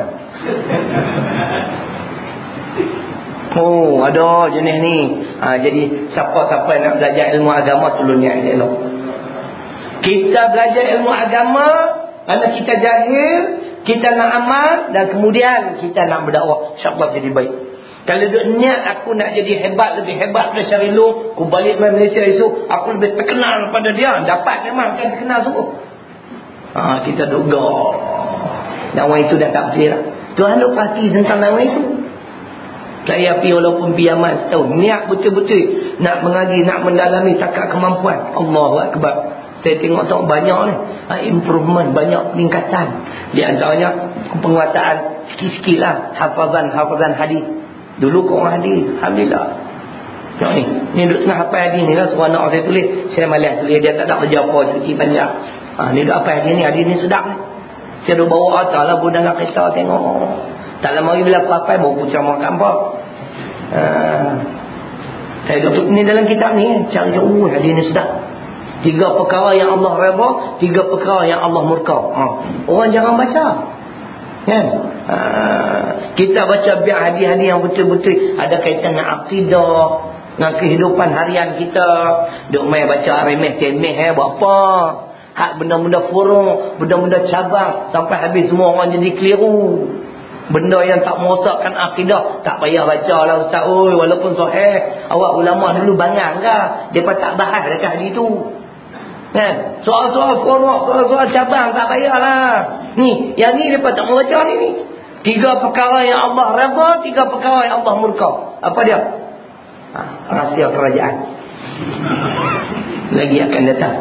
A: Oh, ada jenis ni. Ha, jadi siapa-siapa nak belajar ilmu agama, tolong niat elok. Kita belajar ilmu agama kerana kita jahil, kita nak amal, dan kemudian kita nak berdakwah, insya-Allah jadi baik. Kalau duk niat aku nak jadi hebat, lebih hebat daripada Syarilun, aku balik main Malaysia esok, aku lebih terkenal daripada dia, dapat memang kan terkenal sungguh. Ha, kita duk gah. Dakwah itu dah tak betul lah. Tuhan duk pasti tentang dakwah itu. Saya pergi walaupun pergi amat setahun, niat betul-betul nak mengaji, nak mendalami takat kemampuan. Allahu Akbar. Saya tengok tak banyak ni, improvement, banyak peningkatan. Di antaranya penguasaan sikit-sikit lah, hafazan-hafazan hadis. Dulu kau orang hadis, alhamdulillah. Tengok ni, ni duduk tengah hafal hadis ni lah. Seorang anak saya tulis, saya malas tulis, dia tak ada kerja apa, cuci panjang. Ha, ni duduk hafal hadis ni, hadis ni sedap ni. Saya duduk bawa atas lah, budak nak kereta tengok. Tak lama lagi bila aku hafal, baru pucang makan apa. Ha, saya duduk ni dalam kitab ni, cari jauh, hadis ni sedap. Tiga perkara yang Allah redha, tiga perkara yang Allah murka. Ha. Orang jangan baca. Kan? Ha. Kita baca biar hadis-hadis yang betul-betul ada kaitan dengan akidah, dengan kehidupan harian kita. Duk main baca remeh temeh eh buat apa? Hak benda-benda furuk, benda-benda cabang sampai habis semua orang jadi keliru. Benda yang tak merosakkan akidah tak payah baca lah ustaz. Oi, walaupun sahih, awak ulama dulu bangang ke? Depa tak bahas dekat hadis tu. Kan? Soal-soal furuk, soal-soal cabang tak payahlah. Ni, yang ni depa tak mau baca ni ni. Tiga perkara yang Allah redha, tiga perkara yang Allah murka. Apa dia? Ha, rahsia kerajaan. Lagi akan datang.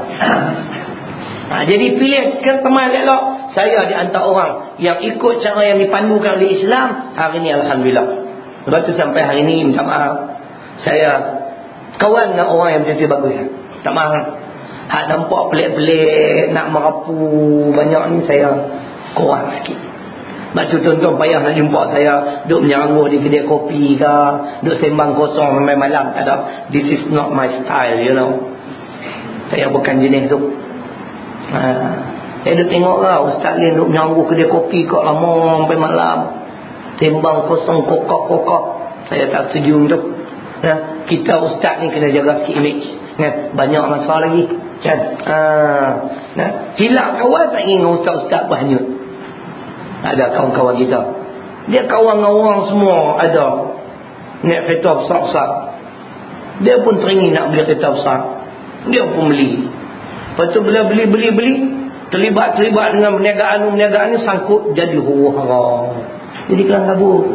A: Ha, jadi pilih ke teman elok. Saya di antara orang yang ikut cara yang dipandukan oleh Islam hari ni, alhamdulillah. Lepas tu sampai hari ni minta maaf, saya kawan dengan orang yang betul-betul bagus. Tak maaf. Hak nampak pelik-pelik, nak merapu banyak ni saya kurang sikit. Sebab tu tuan-tuan payah nak jumpa saya duk menyeranguh di kedai kopi ke, duk sembang kosong sampai malam, tak ada. This is not my style, you know. Saya bukan jenis tu. Ha, saya duk tengok lah Ustaz Lin duk menyeranguh kedai kopi kat lama sampai malam, sembang kosong, kokok-kokok. Saya tak setuju tu. Ha, kita ustaz ni kena jaga sikit image. Kan? Banyak masalah lagi. Kan? Ha, nah, silap kawan tak ingin dengan ustaz-ustaz berhanyut. Ada kawan-kawan kita, dia kawan dengan orang semua ada naik kereta besar-besar, dia pun teringin nak beli kereta besar, dia pun beli. Lepas tu bila beli-beli-beli, terlibat-terlibat dengan perniagaan-perniagaan ni, sangkut jadi huru-hara, jadi kelang kabut.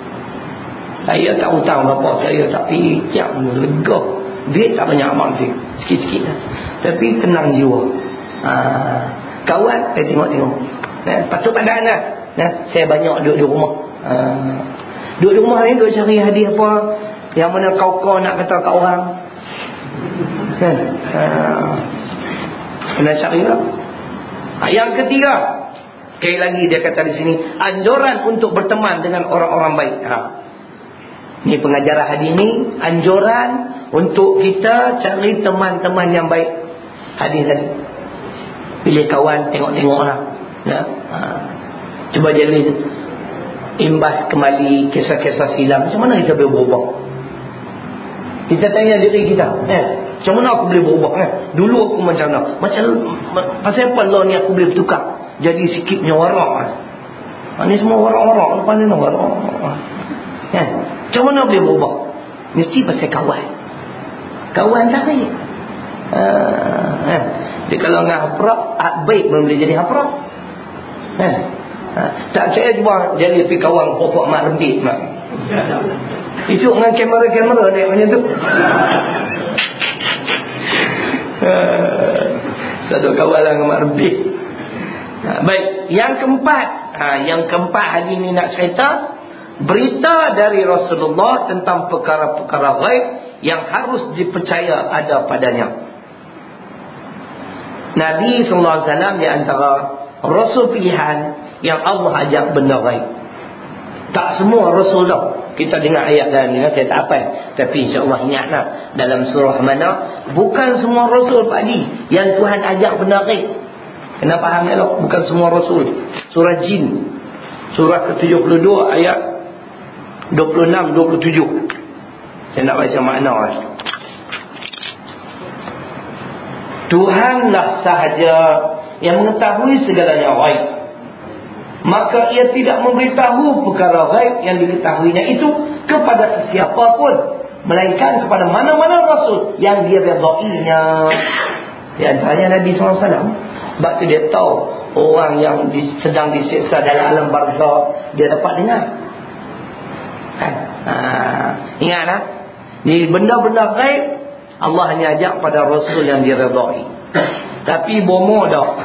A: Saya tak hutang berapa, saya tak fikir, lega. Duit tak banyak amat mesti, sikit-sikit lah. Tapi tenang jiwa. Ha, kawan saya tengok-tengok, nah, patut pandang lah. Nah, saya banyak duduk di rumah. Ha, duduk di rumah ni duduk cari hadiah apa yang mana kau-kau nak kata kat orang. Kan? Ha, kena cari lah. Ha, yang ketiga, sekali lagi dia kata di sini, anjuran untuk berteman dengan orang-orang baik. Ha, ni pengajaran hadis ni, anjuran untuk kita cari teman-teman yang baik. Hadis tadi, pilih kawan, tengok-tengok lah. Ya? Ha, cuba jadi imbas kembali kisah-kisah silam. Macam mana kita boleh berubah? Kita tanya diri kita, eh, macam mana aku boleh berubah? Eh? Dulu aku macam mana? Macam pasal apa lah ni aku boleh bertukar jadi sikitnya warak. Eh? Ha, ni semua warak-warak. Lepas ni warak. Eh? Macam mana boleh berubah? Mesti pasal kawan. Kawan tak baik. Uh, eh. Jadi kalau dengan hafrak, baik pun boleh jadi hafrak. Eh. Uh, tak saya cuba jadi pergi kawan pokok mak rembit mak. Itu dengan kamera-kamera naik macam tu. Uh, Satu kawan lah dengan mak rembit. Ha, baik, yang keempat, ha, yang keempat hari ini nak cerita berita dari Rasulullah tentang perkara-perkara ghaib yang harus dipercaya ada padanya. Nabi sallallahu alaihi wasallam di antara Rasul pilihan yang Allah ajak benda ghaib. Tak semua Rasul dah. Kita dengar ayat dalam ni, saya tak hafal, tapi insya-Allah ingatlah dalam surah mana bukan semua Rasul Pak Haji yang Tuhan ajak benda ghaib. Kena faham elok, bukan semua Rasul. Surah Jin, surah ke tujuh puluh dua ayat dua puluh enam dua puluh tujuh. Saya nak baca makna lah. Tuhanlah sahaja yang mengetahui segalanya ghaib, maka ia tidak memberitahu perkara ghaib yang diketahuinya itu kepada sesiapa pun, melainkan kepada mana-mana Rasul yang dia redainya. Di antaranya Nabi sallallahu alaihi wasallam. Sebab tu dia tahu orang yang di, sedang disiksa dalam alam barzakh, dia dapat dengar. Kan? Ha, ingatlah, ni benda-benda ghaib Allah hanya ajak pada Rasul yang diredai. Tapi bomo dah.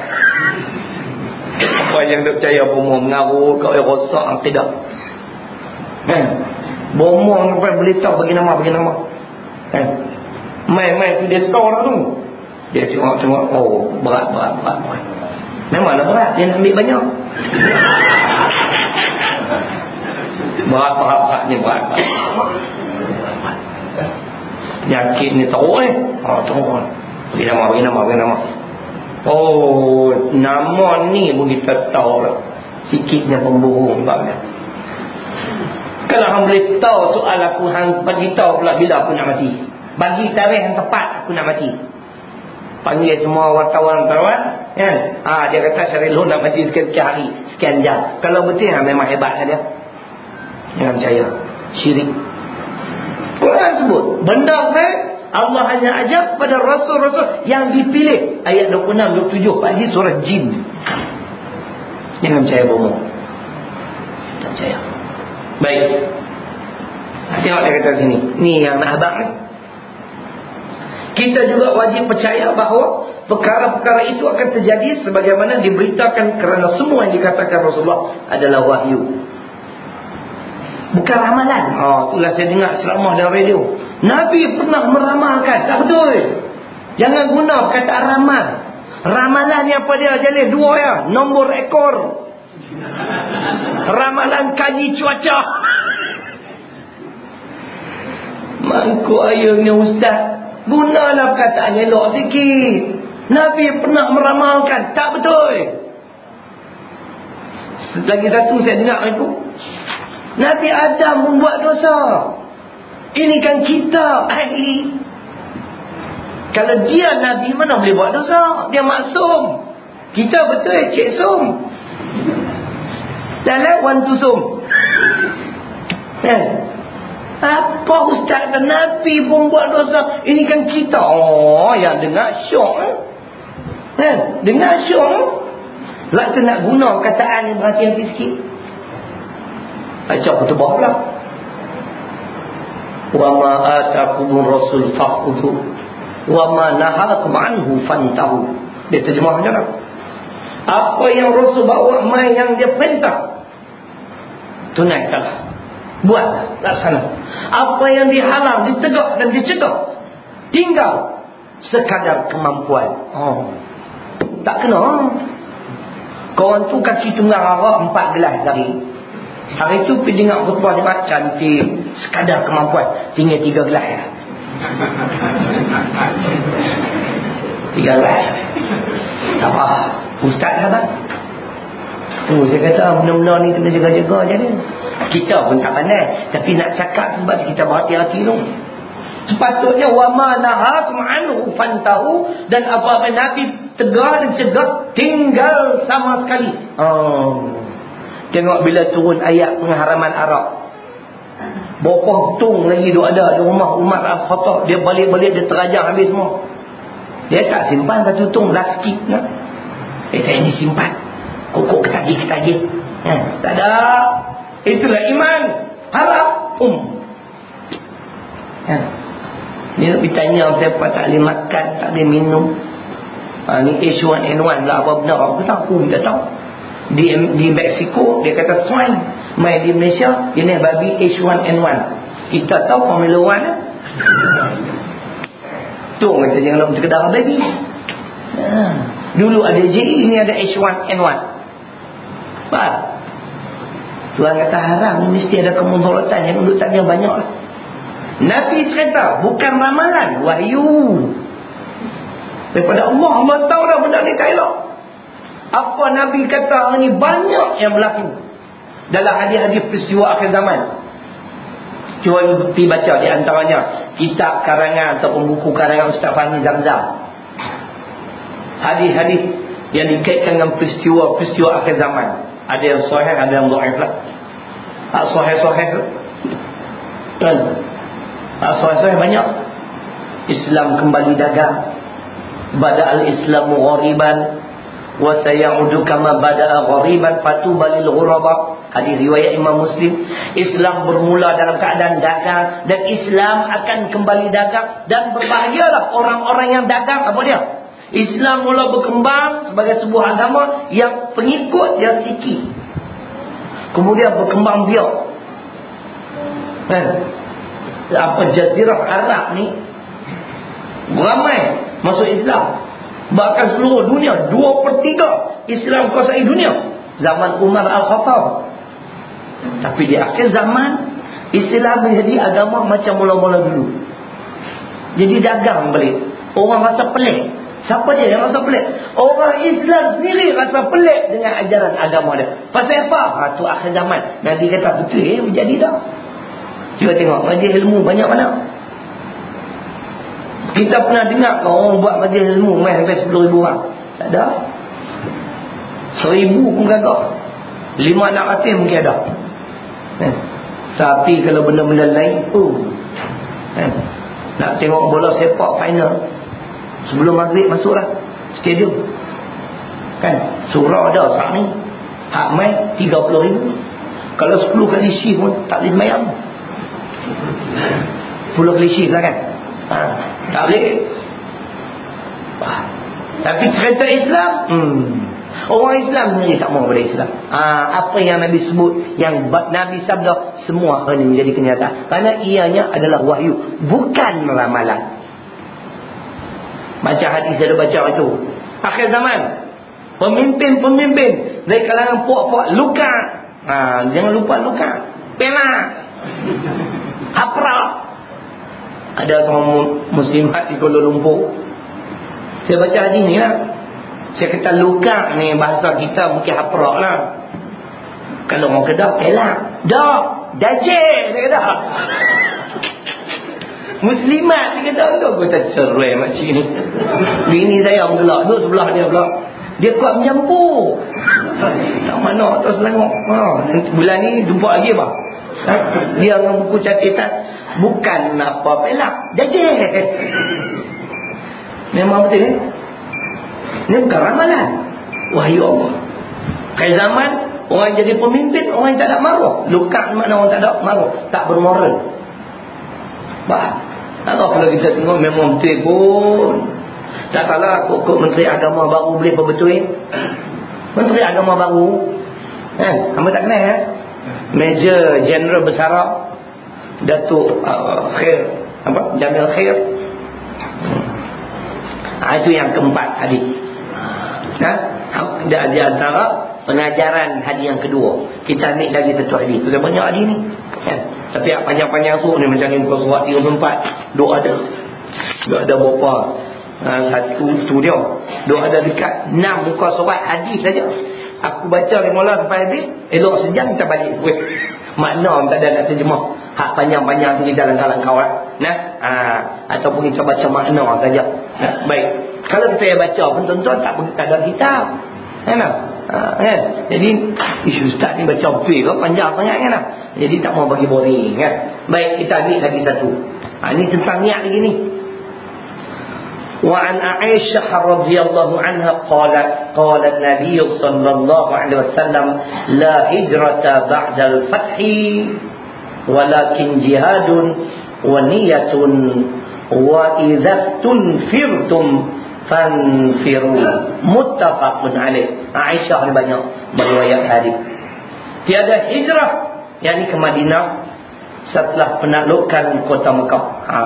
A: Apa yang dia percaya bomo mengaruh kau rosak akidah. Kan? Bomo sampai boleh tahu bagi nama bagi nama. Kan? Mai-mai tu dia tahu lah tu. Dia tengok-tengok, oh berat, berat, berat, berat. Memanglah berat, dia nak ambil banyak. Berat, berat, berat, ni berat, berat. Penyakit ni tahu eh. Oh, tahu. Bagi nama, bagi nama, bagi nama. Oh, nama ni pun kita tahu lah. Sikitnya pembohong sebabnya. Kalau hang boleh tahu soal aku, hang bagi tahu pula bila aku nak mati. Bagi tarikh yang tepat aku nak mati. Panggil semua wartawan-wartawan, kan? Ah, dia kata Syaril nak mati sekian hari, sekian jam. Kalau betul ha, memang hebatlah dia. Jangan percaya. Syirik. Quran sebut benda ghaib Allah hanya ajak pada rasul-rasul yang dipilih. Ayat dua puluh enam dua puluh tujuh Pak Haji surah Jin. Jangan percaya bohong. Tak percaya. Baik. Tengok dia kata sini. Ni yang nak abang ni. Kita juga wajib percaya bahawa perkara-perkara itu akan terjadi sebagaimana diberitakan, kerana semua yang dikatakan Rasulullah adalah wahyu, bukan ramalan. Oh, itulah saya dengar ceramah dalam radio. Nabi pernah meramalkan. Tak betul. Jangan guna kata ramal. Ramalan ni apa dia? Jalih dua ya. Nombor ekor. Ramalan kaji cuaca. Mangkuk ayamnya ustaz. Gunalah perkataan elok sikit. Nabi pernah meramalkan. Tak betul. Lagi satu saya dengar itu, Nabi Adam membuat dosa. Ini kan kita ahli. Kalau dia Nabi, mana boleh buat dosa? Dia maksum. Kita betul Cik Sum. Dalam one to Sum. Eh Apa ustaz dan Nabi pun buat dosa? Ini kan kita. Oh, yang dengar syok eh? Eh, dengar syok eh? Lah tu nak guna kataan yang berhati-hati sikit. Baca khutbah pula. Wa ma atakumur rasul fakhudhu wa ma nahakum anhu fantahu. Dia terjemah macam mana? Apa yang Rasul bawa, mai yang dia perintah, tunaikanlah. Buat, laksana. Apa yang dihalang, ditegak dan dicegah, tinggal sekadar kemampuan. Oh, tak kena. Kawan tu kaki tunggang arak empat gelas hari. Hari tu pergi dengar khutbah dia, cantik, sekadar kemampuan, tinggal tiga gelas ya. Tiga gelas. Tak apa, ustaz apa? Tu saya kata benda-benda ni kena jaga-jaga je ni. Kita pun tak pandai, tapi nak cakap sebab kita berhati-hati tu. Sepatutnya wa ma nahakum anhu fantahu, dan apa-apa Nabi tegar dan cegah, tinggal sama sekali. Oh. Tengok bila turun ayat pengharaman arak. Berapa tung lagi duk ada di rumah Umar Al-Khattab, dia balik-balik dia terajang habis semua. Dia tak simpan satu tung last kit nah. Eh saya ni simpan. Kokok ketagih-ketagih. Eh, tak ada. Itulah iman. Harap um. Eh. Dia nak bertanya siapa tak boleh makan, tak boleh minum. Ha, ni H one N one lah apa benar. Aku tak tahu, tak tahu. Di di Mexico dia kata swine. Main di Malaysia ini babi H one N one. Kita tahu Formula One. Tu kata jangan nak berkedah babi. Ha. Dulu ada J E, ini ada H one N one. Faham? Tuhan kata haram, mesti ada kemudaratan. Yang duduk tanya banyak lah. Nabi cerita, bukan ramalan, wahyu daripada Allah. Allah tahu dah benda ni tak elok. Apa Nabi kata hari ni banyak yang berlaku dalam hadis-hadis peristiwa akhir zaman. Cuba pergi baca di antaranya kitab karangan ataupun buku karangan Ustaz Fahmi Zamzam. Hadis-hadis yang dikaitkan dengan peristiwa-peristiwa akhir zaman. Ada yang sahih, ada yang dhaif lah. Tak sahih-sahih kan? Tak sahih-sahih banyak. Islam kembali dagang. Bada'al Islamu ghariban wa sayaudu kama bada'a ghariban fatuba lil ghuraba. Hadis riwayat Imam Muslim. Islam bermula dalam keadaan dagang dan Islam akan kembali dagang, dan berbahagialah orang-orang yang dagang. Apa dia? Islam mula berkembang sebagai sebuah agama yang pengikut yang sikit, kemudian berkembang biak. Kan? Apa Jazirah Arab ni ramai masuk Islam. Bahkan seluruh dunia, dua per tiga Islam kuasai dunia zaman Umar Al-Khattab. Tapi di akhir zaman Islam menjadi agama macam mula-mula dulu. Jadi dagang balik. Orang rasa pelik. Siapa dia yang rasa pelik? Orang Islam sendiri rasa pelik dengan ajaran agama dia. Pasal apa? Ha, tu akhir zaman. Nabi kata betul eh, menjadi dah. Cuba tengok majlis ilmu banyak mana. Kita pernah dengar orang buat majlis ilmu main sampai sepuluh ribu orang. Tak ada. Seribu pun gagak. Lima anak ratus mungkin ada. Eh. Tapi kalau benda-benda lain, oh, eh. nak tengok bola sepak final, sebelum maghrib masuklah stadium. Kan? Surau ada saat ni. Hak main tiga puluh ribu. Kalau sepuluh kali shift pun tak boleh semayang. sepuluh kali shift lah kan. Ha, tak boleh. Ha. Tapi cerita Islam, hmm. orang Islam sendiri tak mau pada Islam. Ha, apa yang Nabi sebut, yang Nabi sabda, semua ini menjadi kenyataan. Kerana ianya adalah wahyu, bukan ramalan. Baca hadis ada baca itu. Akhir zaman, pemimpin-pemimpin dari kalangan puak-puak luka. Ha, jangan lupa luka. Pela. Hapra. Ada seorang muslimat di Kuala Lumpur. Saya baca hadis ni lah. Saya kata luka ni bahasa kita mungkin hapra lah. Kalau orang Kedah, pela. Dah. Dajjal dia kata. Muslimat dia kata, aduh aku tak cerai makcik ni. Bini saya pula duduk sebelah dia pula. Dia kuat mencampur. Tak mana atas Selangor. Ha, bulan ni jumpa lagi bang. Ha, dia dengan buku catatan, bukan apa pelak, Dajjal. Memang betul eh? Ini bukan ramalan, wahyu Allah. Kai zaman orang jadi pemimpin, orang yang tak ada maruah. Luka makna orang tak ada maruah, tak bermoral. Bah, kalau kita tengok memang betul pun. Tak salah kok Menteri Agama baru boleh berbetul. Menteri Agama baru kan, hamba tak kenal kan? Major General Bersarab Datuk uh, Khair apa? Jamil Khair. Ha, itu yang keempat hadis. Nah, dia di antara pengajaran hadis yang kedua. Kita ambil lagi satu hadis. Sudah banyak hadis ni. Kan? Tapi yang panjang-panjang tu ni macam ni muka surat tiga puluh empat. Duk ada. Duk ada berapa? Ha, satu tu dia. Duk ada dekat enam muka surat hadis saja. Aku baca mula sampai habis, elok sejam kita balik. Weh, makna tak ada nak terjemah. Hak panjang-panjang tu kita langkah-langkah lah. Nah, ha, ataupun kita baca makna saja. Nah, baik. Kalau saya baca pun tuan-tuan tak tak ada kitab. Kan? Ha, kan? Jadi isu ustaz ni baca betul ke panjang sangat kan? Jadi tak mau bagi boring kan. Baik, kita ambil lagi satu. Ha, ni tentang niat lagi ni. وعن عائشة رضي الله عنها قالت قال النبي صلى الله عليه وسلم لا هجرة بعد الفتح ولكن جهاد ونية وإذا استنفرتم fanfiru. Muttafaqun alaih. Aisyah ni banyak meriwayat hadis. Tiada hijrah, yakni ke Madinah, setelah penaklukan kota Mekah. Ha.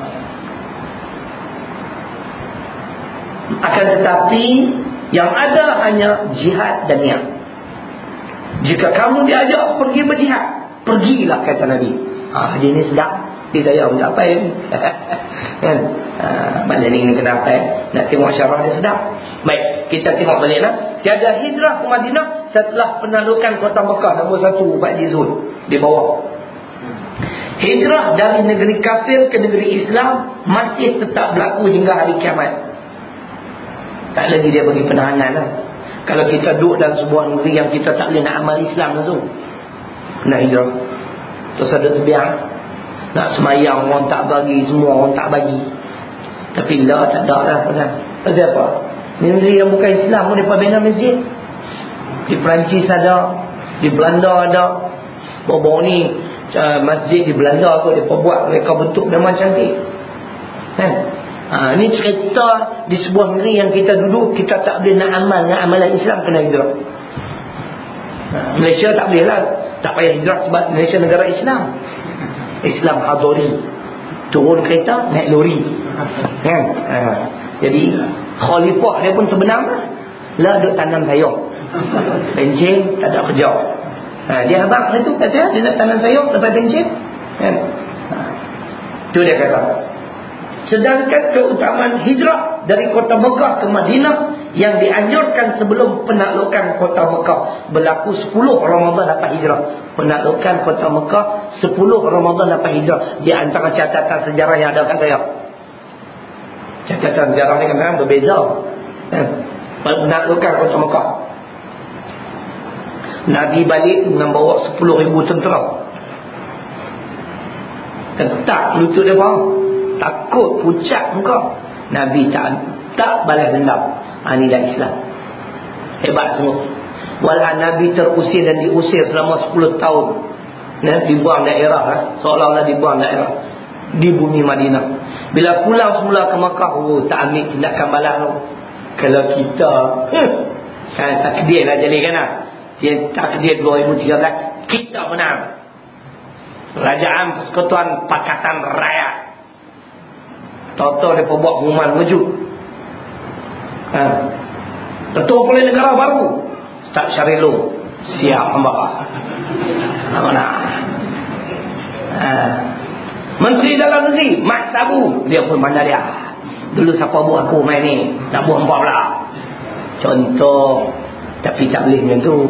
A: Akan tetapi yang ada hanya jihad dan niat. Jika kamu diajak pergi berjihad, pergilah, kata Nabi. Ah, dia ni sedap. Dia saya macam apa ni? Kan? Ah, mana ni kena apa? Eh? Nak tengok syarah dia sedap. Baik, kita tengok baliklah. Tiada hijrah ke Madinah setelah penaklukan kota Mekah. Nombor satu, Pak Jizul di bawah. Hijrah dari negeri kafir ke negeri Islam masih tetap berlaku hingga hari kiamat. Tak lagi dia bagi penahanan lah. Kalau kita duduk dalam sebuah negeri yang kita tak boleh nak amal Islam langsung, kena hijrah. Terus ada terbiang, nak semayang orang tak bagi, semua orang tak bagi. Tapi lah tak ada lah. Pasal apa? Negeri yang bukan Islam pun mereka bina masjid. Di Perancis ada, di Belanda ada. Bawa-bawa ni uh, masjid di Belanda tu mereka buat, mereka bentuk memang cantik. Kan? Ha, ini cerita di sebuah negeri yang kita duduk, kita tak boleh nak amal dengan amalan Islam, kena hijrah. Ha, Malaysia tak boleh lah, tak payah hijrah sebab Malaysia negara Islam. Islam hadari, turun kereta naik lori. Kan? Ha, jadi khalifah dia pun sebenarnya lah duk tanam sayur, pencen tak ada kerja. Ha, dia abang itu kata dia nak tanam sayur lepas pencen. Kan? Ha, tu dia kata. Sedangkan keutamaan hijrah dari kota Mekah ke Madinah yang dianjurkan sebelum penaklukan kota Mekah berlaku sepuluh Ramadan lepas hijrah. Penaklukan kota Mekah sepuluh Ramadan lepas hijrah. Di antara catatan sejarah yang ada kat saya. Catatan sejarah ni kan berbeza. Penaklukan kota Mekah, Nabi balik membawa sepuluh ribu tentera. Ketak lutut dia faham. Takut pucat muka. Nabi tak tak balas dendam. Ha, inilah Islam. Hebat semua. Walau Nabi terusir dan diusir selama sepuluh tahun. Nah, dibuang daerah, eh? Seolah-olah dibuang daerah di bumi Madinah. Bila pulang semula ke Makkah, oh, tak ambil tindakan balas tu. Kalau kita kan takdir lah jadi kan. Dia takdir dua ribu tiga belas kita menang. Kerajaan Persekutuan Pakatan Rakyat. Tahu-tahu dia buat pengumuman wujud. Ha. Ketua Polis Negara baru Ustaz Syarilo siap hamba. Ha, mana? Ha. Menteri Dalam Negeri Mat Sabu, dia pun mana dia. Dulu siapa buat aku main ni, nak buat hamba pula. Contoh. Tapi tak boleh macam tu.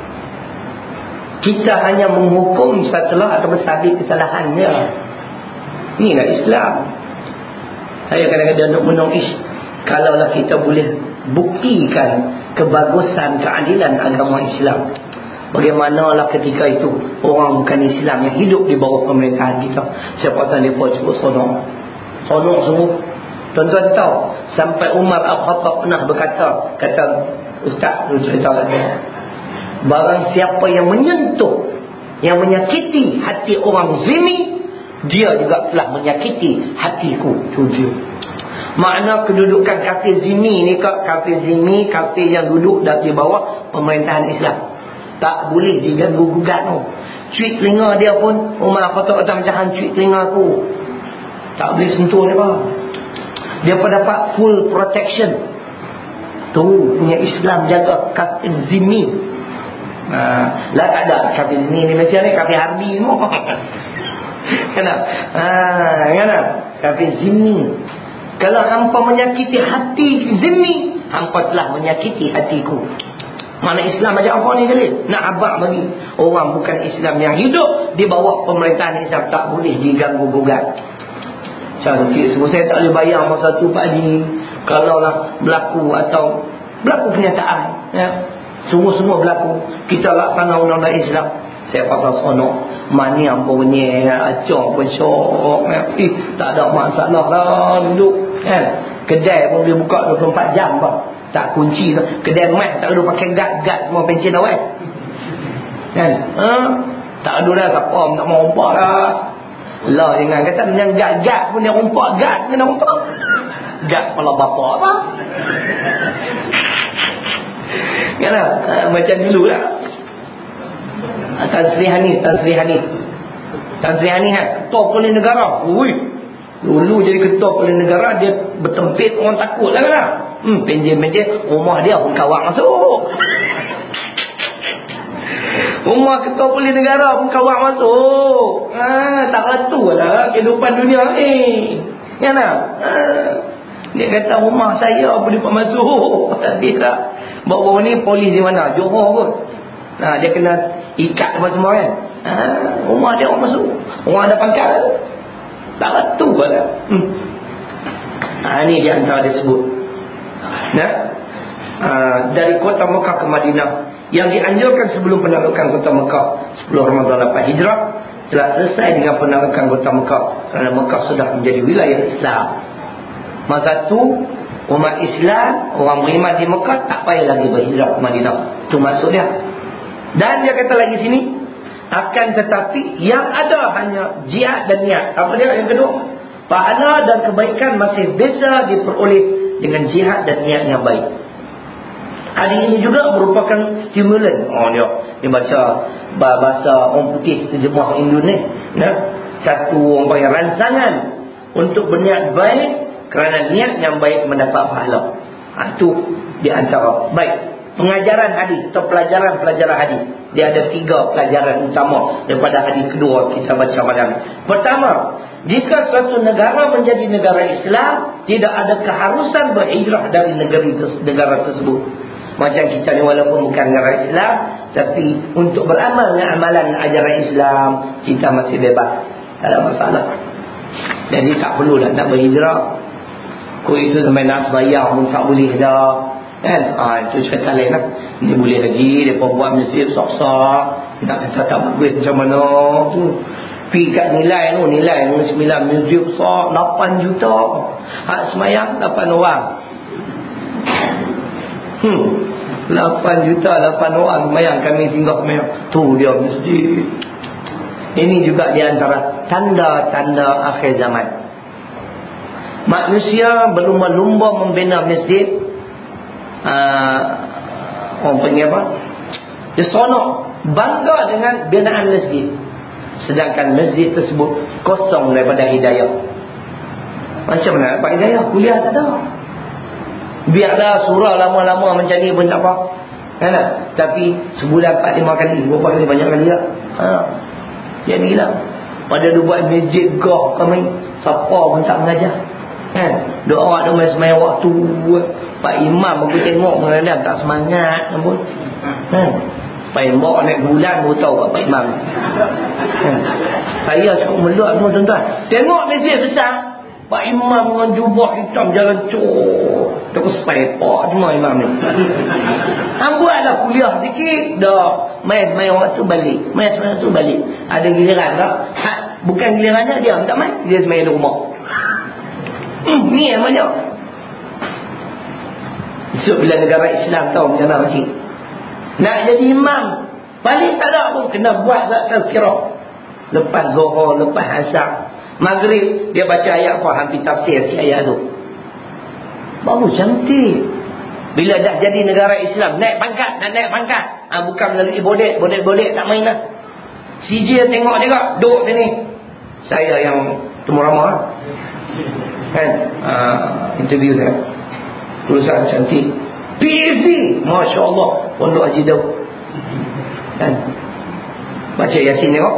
A: Kita hanya menghukum setelah atau bersabit kesalahannya. Inilah Islam. Saya kadang-kadang nak menangis kalaulah kita boleh buktikan kebagusan keadilan agama Islam. Bagaimanalah ketika itu orang bukan Islam yang hidup di bawah pemerintahan kita. Siapa tahu mereka sebut sonok. Sonok semua. Tuan-tuan tahu sampai Umar Al-Khattab pernah berkata, kata Ustaz dulu cerita kat saya, barang siapa yang menyentuh, yang menyakiti hati orang zimmi, dia juga telah menyakiti hatiku. Tujuh. Makna kedudukan kafir zimmi ni, kafir zimmi, kafir yang duduk di bawah pemerintahan Islam, tak boleh diganggu-gugat tu. Cuit telinga dia pun Umar Khattab kata macam hang cuit telinga aku, tak boleh sentuh dia apa. Dia pun dapat full protection. Tu punya Islam jaga kafir zimmi. Ha, lah tak ada kafir zimmi ni Malaysia ni kafir harbi semua. Kenapa? Ha, kenapa? Kafir zimmi. Kalau hampa menyakiti hati zimmi, hampa telah menyakiti hatiku. Mana Islam macam apa ni kali? Nak abang bagi orang bukan Islam yang hidup di bawah pemerintahan Islam tak boleh diganggu-gugat. Cantik semua. Saya tak boleh bayang masa tu Pak Haji, kalaulah berlaku atau berlaku kenyataan, ya, semua-semua berlaku, kita laksana undang-undang Islam. Saya pasal sonok, mani apa bunyi, acok pun syok, ya. Eh, tak ada masalah lah duduk, kan. Kedai pun boleh buka dua puluh empat jam bah. Tak kunci tu. Kedai mat tak ada pakai gad-gad semua pencen awal. Kan? Ha? Tak ada lah siapa nak mau umpak lah. Lah jangan kata yang gad-gad pun dia umpak gad kena umpak. gak kepala bapa apa. Kan uh, macam dulu lah. Tan Sri Hanif, Tan Sri Hanif. Tan Sri Hanif kan, ketua polis negara. Ui. Dulu jadi ketua polis negara, dia bertempit, orang takut lah kan. Hmm, penjen-penjen, rumah dia pun kawak masuk. Rumah ketua polis negara pun kawak masuk. Ha, tak letu lah kehidupan dunia ni. Kan tak? Ha. Dia kata rumah saya apa dia masuk. Dia tak. Bawa-bawa ni polis di mana? Johor kot. Ha, dia kena ikat apa semua kan. Ha, rumah dia orang masuk. Orang ada pangkat. Tak letu lah. Hmm. Ha, ni di antara dia sebut. Nah, ha, dari kota Mekah ke Madinah yang dianjurkan sebelum penaklukan kota Mekah sepuluh Ramadan lapan Hijrah telah selesai dengan penaklukan kota Mekah kerana Mekah sudah menjadi wilayah Islam. Masa tu umat Islam, orang beriman di Mekah tak payah lagi berhijrah ke Madinah. Itu maksud dia. Dan dia kata lagi sini, akan tetapi yang ada hanya jihad dan niat. Apa dia yang kedua? Pahala dan kebaikan masih bisa diperoleh dengan jihad dan niat yang baik. Hadis ini juga merupakan stimulan. Oh dia, dia baca bahasa orang putih terjemah Indonesia. Nah, satu orang panggil rancangan untuk berniat baik kerana niat yang baik mendapat pahala. Ha, itu di antara baik. Pengajaran hadis atau pelajaran-pelajaran hadis. Dia ada tiga pelajaran utama daripada hadis kedua kita baca malam. Pertama, jika suatu negara menjadi negara Islam, tidak ada keharusan berhijrah dari negeri negara tersebut. Macam kita ni walaupun bukan negara Islam, tapi untuk beramal dengan amalan ajaran Islam, kita masih bebas. Tak ada masalah. Jadi tak perlulah nak berhijrah. Kau itu sampai nak sembahyang pun tak boleh dah. Kan? Ha, itu cerita lain lah. Ini boleh lagi. Dia buat masjid besar-besar. Nak kata tak bagus macam mana tu. Pergi kat nilai tu. Nilai sembilan masjid besar. lapan juta. Hak semayang lapan orang. Hmm. lapan juta lapan orang semayang. Kami singgah semayang. Tu dia masjid. Ini juga di antara tanda-tanda akhir zaman. Manusia berlumba-lumba membina masjid. Uh, orang panggil apa? Dia seronok, bangga dengan binaan masjid. Sedangkan masjid tersebut kosong daripada hidayah. Macam mana dapat hidayah? Kuliah tak ada. Biarlah surah lama-lama macam ni pun tak apa. Kan tak? Tapi sebulan empat lima kali, berapa kali, banyak kali tak? Ha. Jadilah. Pada dia buat masjid gah kami, siapa pun tak mengajar. Kan? Doa ada main semayang waktu. Pak Imam aku tengok kadang-kadang tak semangat pun. Kan? Pak Imam naik bulan baru tahu Pak Imam. Kan? Saya cukup meluat semua tuan-tuan. Tengok masjid besar, Pak Imam dengan jubah hitam jalan cok. Terus sepak semua imam ni. Hang buatlah kuliah sikit dah. Main-main waktu balik. Main waktu balik. Ada giliran tak? Ha, bukan gilirannya dia tak main. Dia main di rumah. Hmm, ni yang banyak. So bila negara Islam tahu macam mana masjid. Nak jadi imam, balik tak ada pun kena buat tazkirah. Lepas Zuhur, lepas Asar, Maghrib dia baca ayat apa, hampir tafsir ayat tu. Baru cantik. Bila dah jadi negara Islam, naik pangkat, nak naik pangkat. Ha, bukan melalui bodek, bodek-bodek tak main lah. C J tengok juga, duduk sini. Saya yang temu ramah kan, uh, interview saya, tulisan cantik, P H D, Masya Allah, Pondok Haji Daud kan, baca Yasin tengok,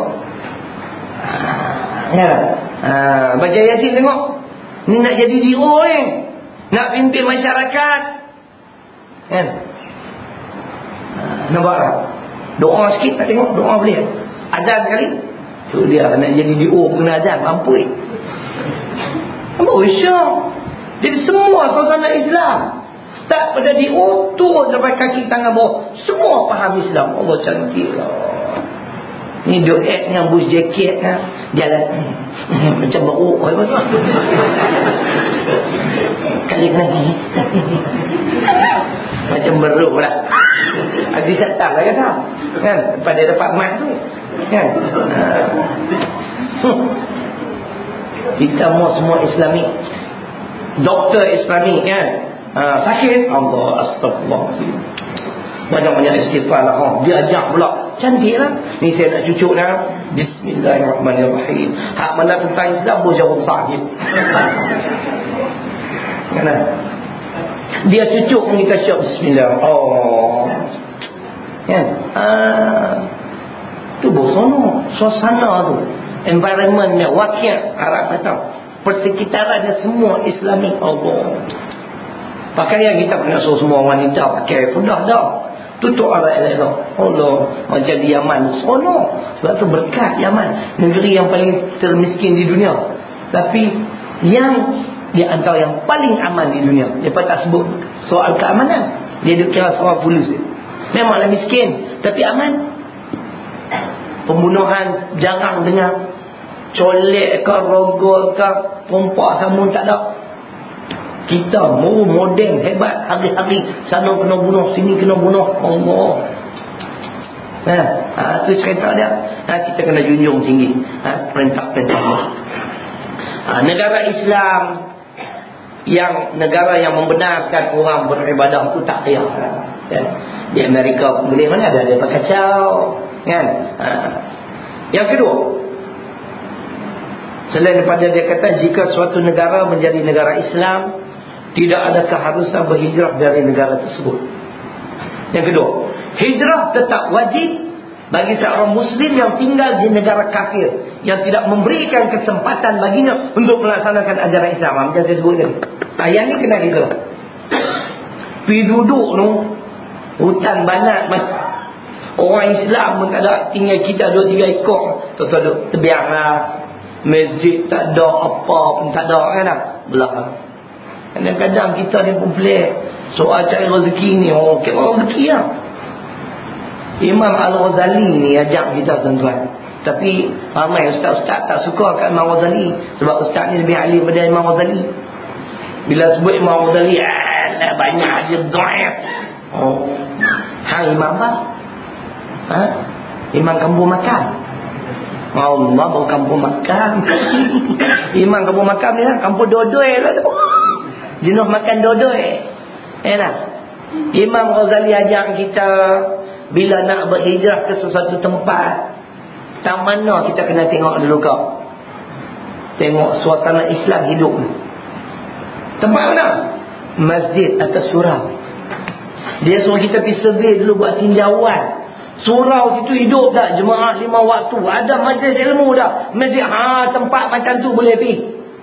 A: uh, ya, uh, baca Yasin tengok, ni nak jadi D O ni, nak pimpin masyarakat kan, uh, nampak tak? Doa sikit tak tengok, doa boleh azan sekali tu dia nak jadi D O kena azan, mampu eh. Oh syok. Jadi semua suasana Islam start pada D O, turun sampai kaki tangan bawah, semua faham Islam. Allah cantik lah. Ni duet dengan bus jaket kan, jalan macam beruk apa tu. Kali lagi macam beruk lah. Habis datang lah kata kan, pada dapat mat tu kan. Hmm. Kita mau semua Islamik. doktor Islami kan, ha, sakit, Allah astagfirullah, banyak-banyak istighfar lah. Oh, dia ajak pula, cantik lah, ni saya nak cucuk dah, bismillahirrahmanirrahim. Hak mana tentang Islam pun jawab sahib. Kan? Dia cucuk pun kita syok bismillah. Oh, kan? Ah, tu bosono, suasana tu, environmentnya, wakil Arab kata, persekitarannya semua Islami. Allah, pakaian kita kena suruh semua wanita pakai sudah dah, tutup aurat elok. Allah, macam di Yaman sono. Sebab tu berkat Yaman, negeri yang paling termiskin di dunia, tapi yang di antara yang paling aman di dunia. Dia tak sebut soal keamanan, dia duk kira soal polis. Memanglah miskin tapi aman. Pembunuhan jarang dengar, colek ke, rogol ke, pompak samun tak ada. Kita mau moden hebat, hari-hari sana kena bunuh, sini kena bunuh. Allah. Ha, ha tu cerita dia. Ha, kita kena junjung tinggi ha, perintah-perintah Allah. Ha, negara Islam yang negara yang membenarkan orang beribadah tu tak payah kan? Di Amerika pun boleh, mana ada dia kacau kan. Ha. Yang kedua, selain daripada dia kata jika suatu negara menjadi negara Islam, tidak ada keharusan berhijrah dari negara tersebut. Yang kedua, hijrah tetap wajib bagi seorang Muslim yang tinggal di negara kafir, yang tidak memberikan kesempatan baginya untuk melaksanakan ajaran Islam. Macam saya sebut tadi, ayat ni kena hijrah. Pergi duduk tu hutan banat, orang Islam pun tak ada, tinggal kita dua tiga ekor, tu-tu duduk terbiang lah, masjid tak ada, apa pun tak ada kan tak? Belakang. Kadang-kadang kita ni pun pelik soal cari rezeki ni. Oh, okay, rezeki lah. Imam Al-Ghazali ni ajak kita tuan-tuan, tapi ramai ustaz-ustaz tak suka kat Imam Ghazali, sebab ustaz ni lebih alim daripada Imam Ghazali. Bila sebut Imam Ghazali, alah banyak dia dhaif. Oh, hang imam apa? Ha? Imam kampung makan. Allah, baru kampung makan. Imam kampung makan ni lah, kampung dodoi lah tu. Jenuh makan dodoi. Eh lah. Imam Ghazali ajak kita, bila nak berhijrah ke sesuatu tempat, tak mana kita kena tengok dulu kau. Tengok suasana Islam hidup. Tempat mana? Masjid atau surau. Dia suruh kita pergi survey dulu, buat tinjauan. Surau situ hidup tak? Jemaah lima waktu, ada majlis ilmu tak? Masjid, ha, tempat macam tu boleh pergi.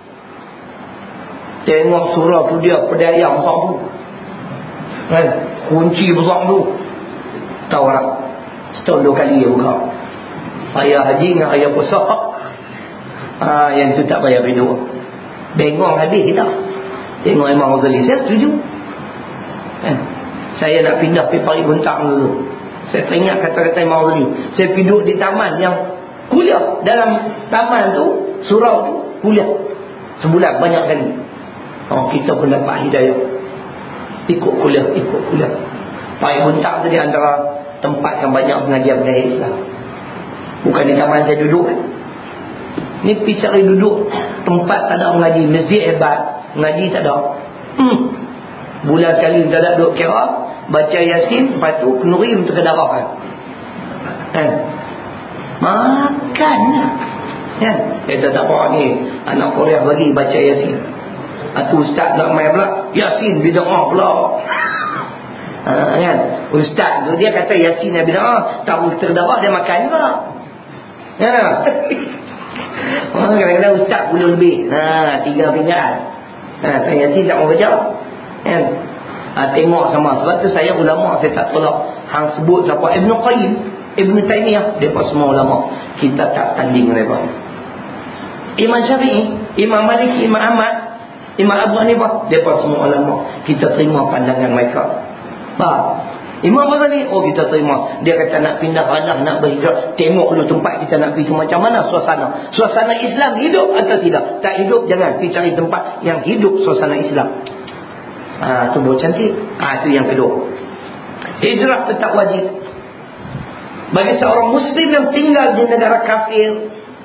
A: Tengok surau tu dia pedayang besar tu kan, kunci besar tu. Tahu tak? Setahun dua kali dia buka. Ayah haji dengan ayah puasa. Ha, yang tu tak payah hidup. Bengong habis kita. Tengok Imam Ghazali, saya setuju. Eh, saya nak pindah pergi Pari Buntang dulu. Saya teringat kata-kata Imam Ghazali. Saya duduk di taman yang kuliah. Dalam taman tu, surau tu, kuliah. Sebulan banyak kali. Oh, kita pun dapat hidayah. Ikut kuliah, ikut kuliah. Pari Buntang tu di antara tempat yang banyak pengajian-pengajian Islam. Bukan di taman saya duduk kan. Ni pergi cari duduk tempat tak ada mengaji, masjid hebat, mengaji tak ada. Hmm. Bulan sekali tak ada duduk kira, baca Yasin, lepas tu kenuri untuk ke darah kan. Kan? Makan lah. Kan? Kita tak apa ni, anak Korea bagi baca Yasin. Atau ustaz nak main pula, Yasin bida'ah pula. Ha, kan? Ustaz tu dia kata Yasin yang bida'ah, tahu terdarah dia makan juga. Ya. Oh, kadang-kadang ustaz puluh lebih. Ha, tiga pinggan. Ha, saya Yasin tak mau baca. Kan? Ha, tengok sama. Sebab tu saya ulama saya tak tolak. Hang sebut siapa Ibn Qayyim, Ibn Taymiyah, depa semua ulama. Kita tak tanding mereka. Imam Syafi'i, Imam Malik, Imam Ahmad, Imam Abu Hanifah, depa semua ulama. Kita terima pandangan mereka. Faham? Imam Ghazali, oh kita terima. Dia kata nak pindah ranah, nak berhijrah, tengok dulu tempat kita nak pergi tu macam mana suasana. Suasana Islam hidup atau tidak? Tak hidup, jangan pergi cari tempat yang hidup suasana Islam. Ah, tu buat cantik. Ah, itu yang kedua. Hijrah tetap wajib bagi seorang Muslim yang tinggal di negara kafir,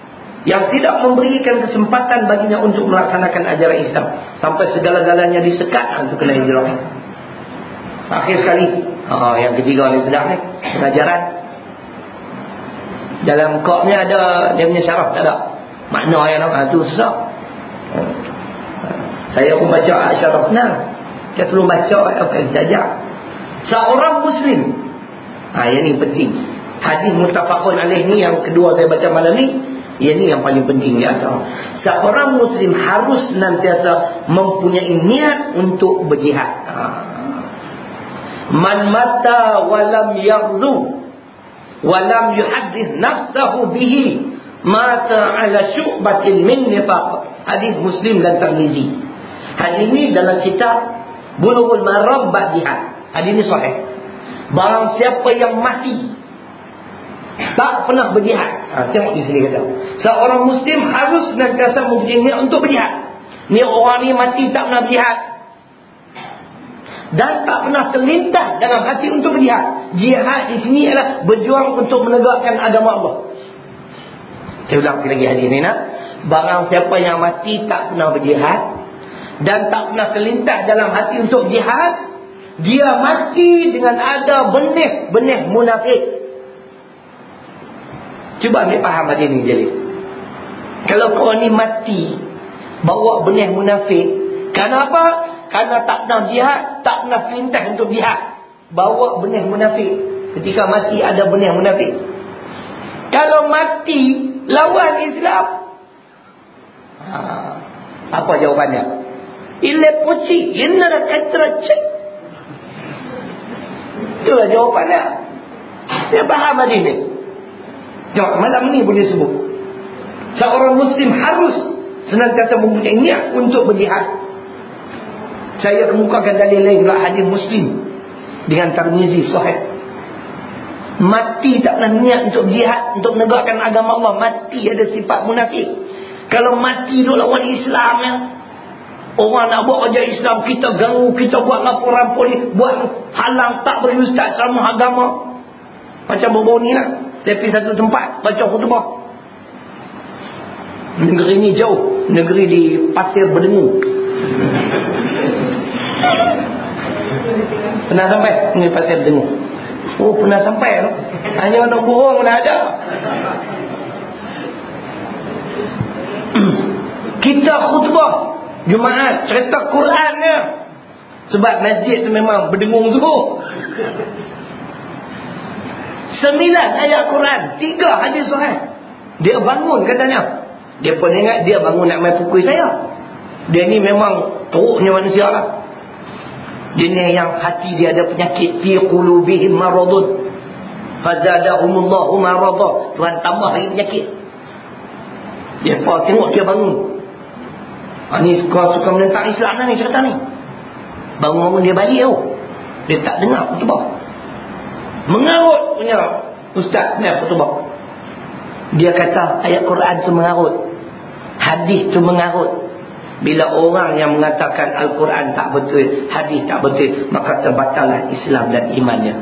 A: yang tidak memberikan kesempatan baginya untuk melaksanakan ajaran Islam, sampai segala-galanya disekat untuk kena hijrah. Akhir sekali, ha, yang ketiga ni sedang ni, pengajaran. Dalam koknya ada dia punya syarah, tak ada makna yang nak, tu susah. Saya pun baca syarah senang, dia perlu baca apa jajak. Seorang Muslim, ha, yang ni penting. Hadis muttafaqun alaih ni yang kedua saya baca malam ni, yang ni yang paling penting di antara. Seorang Muslim harus senantiasa mempunyai niat untuk berjihad. Ha. Man mata walam yaghzu walam yuhaddith nafsahu bihi mata ala syu'batin min nifaq. Hadis Muslim dan Tirmizi. Hadis ini dalam kitab Bulughul Maram bab jihad. Hadis ini sahih. Barang siapa yang mati tak pernah berjihad, ha, tengok di sini kata, seorang Muslim harus senantiasa mempunyai niat untuk berjihad. Ni orang ni mati tak pernah berjihad dan tak pernah terlintas dalam hati untuk berjihad. Jihad di sini adalah berjuang untuk menegakkan agama Allah. Saya ulang sekali lagi hadis ni nak. Barang siapa yang mati tak pernah berjihad dan tak pernah terlintas dalam hati untuk jihad, dia mati dengan ada benih-benih munafik. Cuba ambil faham hadis ni jadi. Kalau kau ni mati bawa benih munafik, kenapa? Karena tak pernah jihad, tak pernah perintah untuk jihad, bawa benih munafik. Ketika mati ada benih munafik. Kalau mati lawan Islam, ha, apa jawapannya? Ile poci, inna katra cek. Itulah jawapannya. Dia faham hadis ni. Jawab malam ni boleh sebut, seorang Muslim harus senantiasa mempunyai niat untuk berjihad. Saya kemukakan dalil lain pula, hadis Muslim dengan Tirmizi sahih. Mati tak pernah niat untuk jihad, untuk menegakkan agama Allah, mati ada sifat munafik. Kalau mati duk lawan Islam ya, orang nak buat ajar Islam, kita ganggu, kita buat laporan polis, buat halang, tak beri ustaz sama agama. Macam baru ni lah, saya pergi satu tempat baca khutbah. Negeri ni jauh, negeri di Pasir Berdengu. Pernah sampai ni Pasir Berdengu? Oh, pernah sampai tu. Hanya orang bohong dah ada. Kita khutbah Jumaat, cerita Quran dia. Sebab masjid tu memang berdengung tu. Sembilan ayat Quran, tiga hadis sahih. Dia bangun katanya. Dia pun ingat dia bangun nak main pukul saya. Dia ni memang teruknya manusia lah. Dia ni yang hati dia ada penyakit, fi qulubihim maradun fazadahumullahu marada. Tuhan tambah lagi penyakit. Dia pun tengok dia bangun. Ha, ni suka, suka menentang Islam lah ni cerita ni. Bangun-bangun dia balik tau. Dia tak dengar khutbah. Mengarut punya ustaz ni khutbah. Dia kata ayat Quran tu mengarut, hadis tu mengarut. Bila orang yang mengatakan Al-Quran tak betul, hadis tak betul, maka terbatallah Islam dan imannya.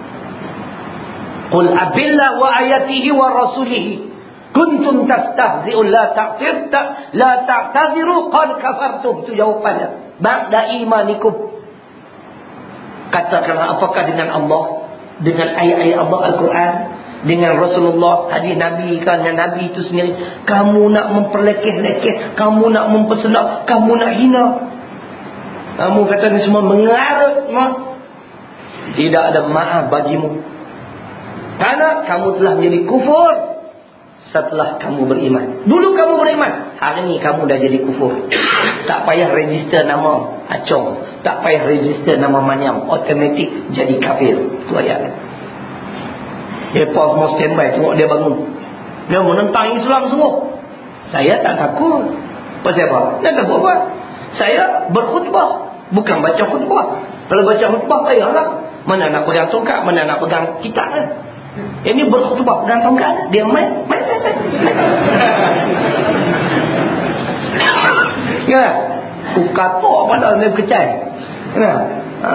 A: Qul abillah wa ayatihi wa rasulihi kuntum tastahzi'un la ta'fir la ta'taziru qad kafartum. Itu jawapannya. Ba'da imanikum. Katakanlah, apakah dengan Allah, dengan ayat-ayat Allah Al-Quran, dengan Rasulullah, hadis Nabi kan, yang Nabi itu sendiri, kamu nak memperlekeh-lekeh, kamu nak memperselak, kamu nak hina, kamu kata ni semua mengarut, ma? Tidak ada maaf bagimu, karena kamu telah menjadi kufur setelah kamu beriman. Dulu kamu beriman, hari ni kamu dah jadi kufur. Tak payah register nama Acong, tak payah register nama Manyam, automatik jadi kafir. Itu ayat. Mereka semua standby tengok dia bangun. Dia menentang Islam semua. Saya tak takut. Pasal apa? Dia tak takut apa? Saya berkhutbah, bukan baca khutbah. Kalau baca khutbah payahlah. Mana nak pegang tongkat, mana nak pegang kitab kan? Ini berkhutbah pegang tongkat, dia main main main, main. Ya, katok pada dia kecai. Ya. Ha.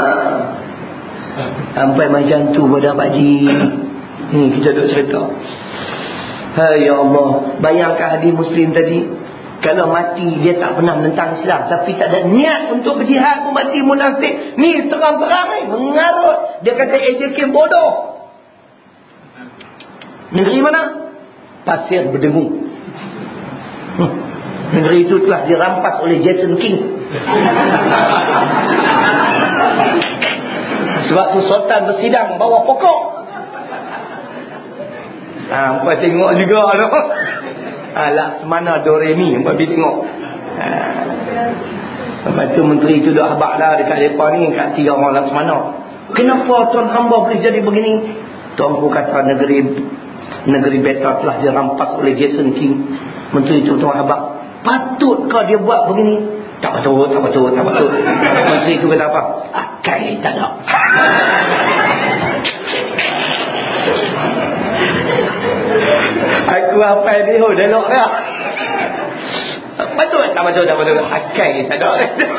A: Sampai macam tu pada Pak Ji. Ni kita duk cerita. Hai ya Allah, bayangkan hadis Muslim tadi, kalau mati dia tak pernah menentang Islam, tapi tak ada niat untuk berjihad pun mati munafik. Ni terang-terang ni mengarut. Dia kata A J K bodoh. Negeri mana? Pasir berdengung. hmm. Negeri itu telah dirampas oleh Jason King. Sebab tu Sultan bersidang bawa pokok. Ha, Empat tengok juga tu. Ha, Laksamana Doremi Empat pergi tengok. Ha. Lepas tu menteri tu dah habak lah dekat mereka ni, kat tiga orang Laksamana. Kenapa tuan hamba boleh jadi begini? Tuan ku kata negeri negeri beta telah dirampas oleh Jason King. Menteri tu tuan habak. Patutkah dia buat begini? Tak patut, tak patut, tak patut. Menteri tu kata apa? Akal tak ada. Aku apa dia oh delok dia. Patut tak patut tak patut. Akal tak ada.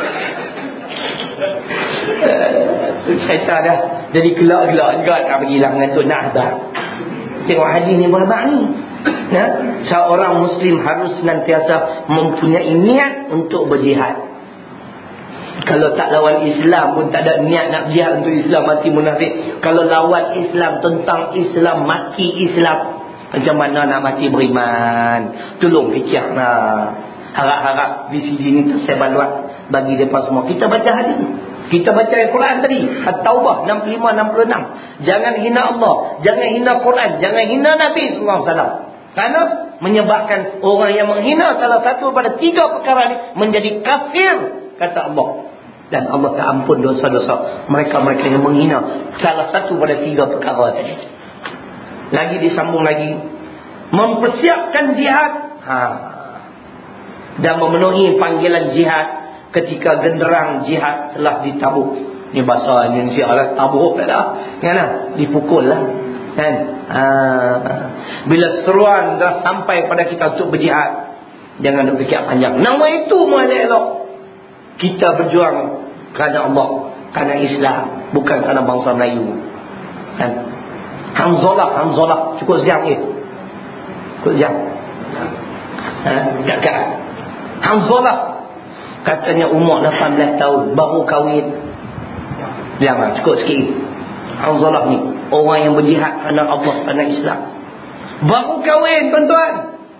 A: Cerita dah. Jadi gelak-gelak juga nak pergi lah dengan Tok Nahbah. Tengok hadis ni berhabak ni. Ya? Seorang Muslim harus senantiasa mempunyai niat untuk berjihad. Kalau tak lawan Islam pun tak ada niat nak berjihad untuk Islam, mati munafik. Kalau lawan Islam, tentang Islam, mati Islam, macam mana nak mati beriman? Tolong fikirlah. Harap-harap V C D ni tersebar luas bagi mereka semua. Kita baca hadis, kita baca Al-Quran tadi, At-Taubah enam puluh lima enam puluh enam. Jangan hina Allah, jangan hina Quran, jangan hina Nabi sallallahu alaihi wasallam. Kerana menyebabkan orang yang menghina salah satu pada tiga perkara ni menjadi kafir, kata Allah. Dan Allah tak ampun dosa-dosa mereka-mereka yang menghina salah satu pada tiga perkara tadi. Lagi disambung lagi, mempersiapkan jihad, ha, dan memenuhi panggilan jihad ketika genderang jihad telah ditabuk. Ni bahasa Indonesia lah, tabuk dah, kan? Dipukul lah, kan? Ha, bila seruan dah sampai pada kita untuk berjihad, jangan berfikir panjang. Nama itu malah elok. Kita berjuang kerana Allah, kerana Islam, bukan kerana bangsa Melayu, kan? Hamzalah, Hamzalah cukup siap ni. Cukup siap. Ha, kakak Hamzalah katanya umur lapan belas tahun, baru kahwin. Jangan cukup sikit. Hamzalah ni orang yang berjihad kerana Allah, kerana Islam, baru kahwin, tuan-tuan.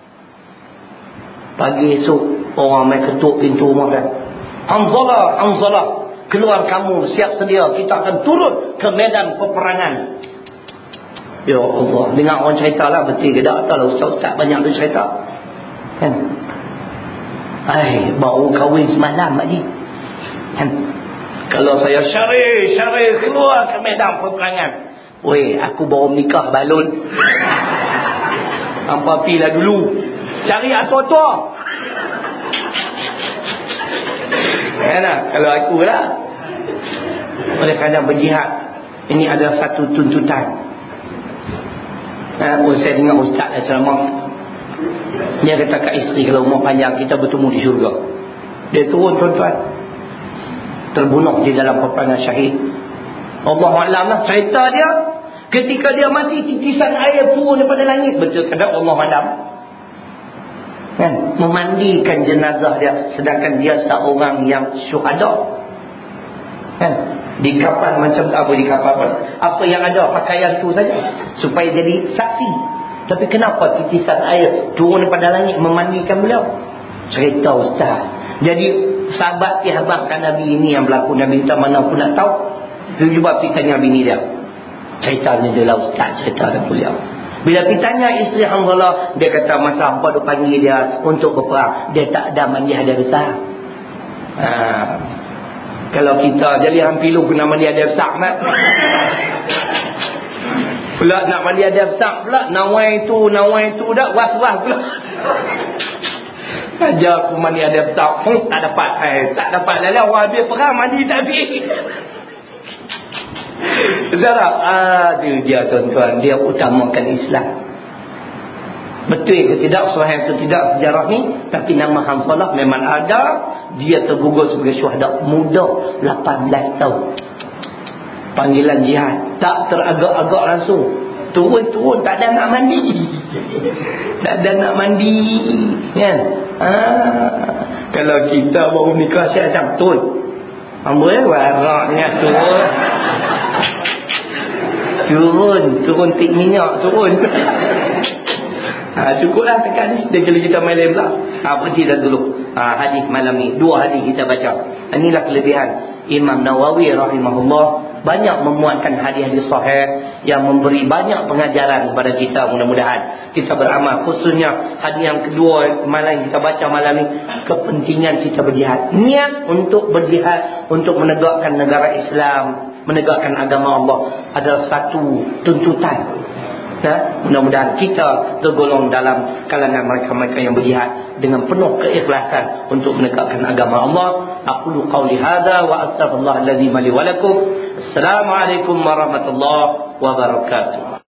A: Pagi esok orang main ketuk pintu rumah dia. Hamzalah, Hamzalah, keluar kamu, siap sedia, kita akan turun ke medan peperangan. Ya Allah, dengar orang cerita lah, betul ke tak? Tak lah, ustaz-ustaz banyak tu cerita, kan? Hai, baru kahwin semalam lagi, kan? Kalau saya syarih, syarih keluar ke medan peperangan, weh, aku baru nikah balon. Hampa pilah dulu, cari atua-tua. Kan? Kalau aku lah. Oleh kerana berjihad ini adalah satu tuntutan. Ha, oh, saya dengar ustaz ceramah, dia kata kat isteri, kalau umur panjang kita bertemu di syurga. Dia turun, tuan-tuan, terbunuh di dalam peperangan syahid. Allahu'alam lah cerita dia. Ketika dia mati, titisan air turun daripada langit. Betul kadang Allahu'alam, kan? Memandikan jenazah dia, sedangkan dia seorang yang syuhada, kan? Di kapal macam apa, di kapal apa, apa yang ada pakaian tu saja supaya jadi saksi. Tapi kenapa titisan air turun daripada langit memandikan beliau? Cerita ustaz. Jadi sahabat dihabangkan Nabi ini yang berlaku, Nabi kita mana pun nak tahu. Itu sebab kita tanya bini dia, ceritanya dia lah ustaz, cerita dan beliau. Bila kita tanya isteri Hamzalah, dia kata masa hampa duk panggil dia untuk berperang, dia tak ada mandi hadiah besar. Ha, kalau kita jadi hampilu kena mandi hadiah besar nak. Pula nak mandi hadiah besar pula, nawai tu, nawai tu dah was-was pula. Ajar aku mandi hadiah besar, hmm, tak dapat. Eh, tak dapat lah, orang habis perang mandi tak habis. Zara, aduh dia tuan-tuan, dia utamakan Islam. Betul ke tidak, sahih ke tidak sejarah ni, tapi nama Hamzalah memang ada. Dia tergugur sebagai syuhada muda, lapan belas tahun. Panggilan jihad, tak teragak-agak langsung. turun-turun tak ada nak mandi. Tak ada nak mandi kan. Ha. Kalau kita baru nikah siap-siap turun. Ambil waraknya turun. Turun, turun tik minyak turun. Ha, cukuplah tekan ni. Dia kira kita main lebar. Ha, berhenti dah dulu. Ha, hadis malam ni. Dua hadis kita baca. Inilah kelebihan Imam Nawawi rahimahullah. Banyak memuatkan hadis-hadis sahih yang memberi banyak pengajaran kepada kita. Mudah-mudahan kita beramal. Khususnya hadis yang kedua malam kita baca malam ni. Kepentingan kita berjihad. Niat untuk berjihad. Untuk menegakkan negara Islam. Menegakkan agama Allah. Adalah satu tuntutan. Ya, mudah-mudahan kita tergolong dalam kalangan mereka-mereka yang berjihad dengan penuh keikhlasan untuk menegakkan agama Allah. Aqulu qauli hadza wa astaghfirullah alladzi li wa lakum. Assalamualaikum warahmatullahi wabarakatuh.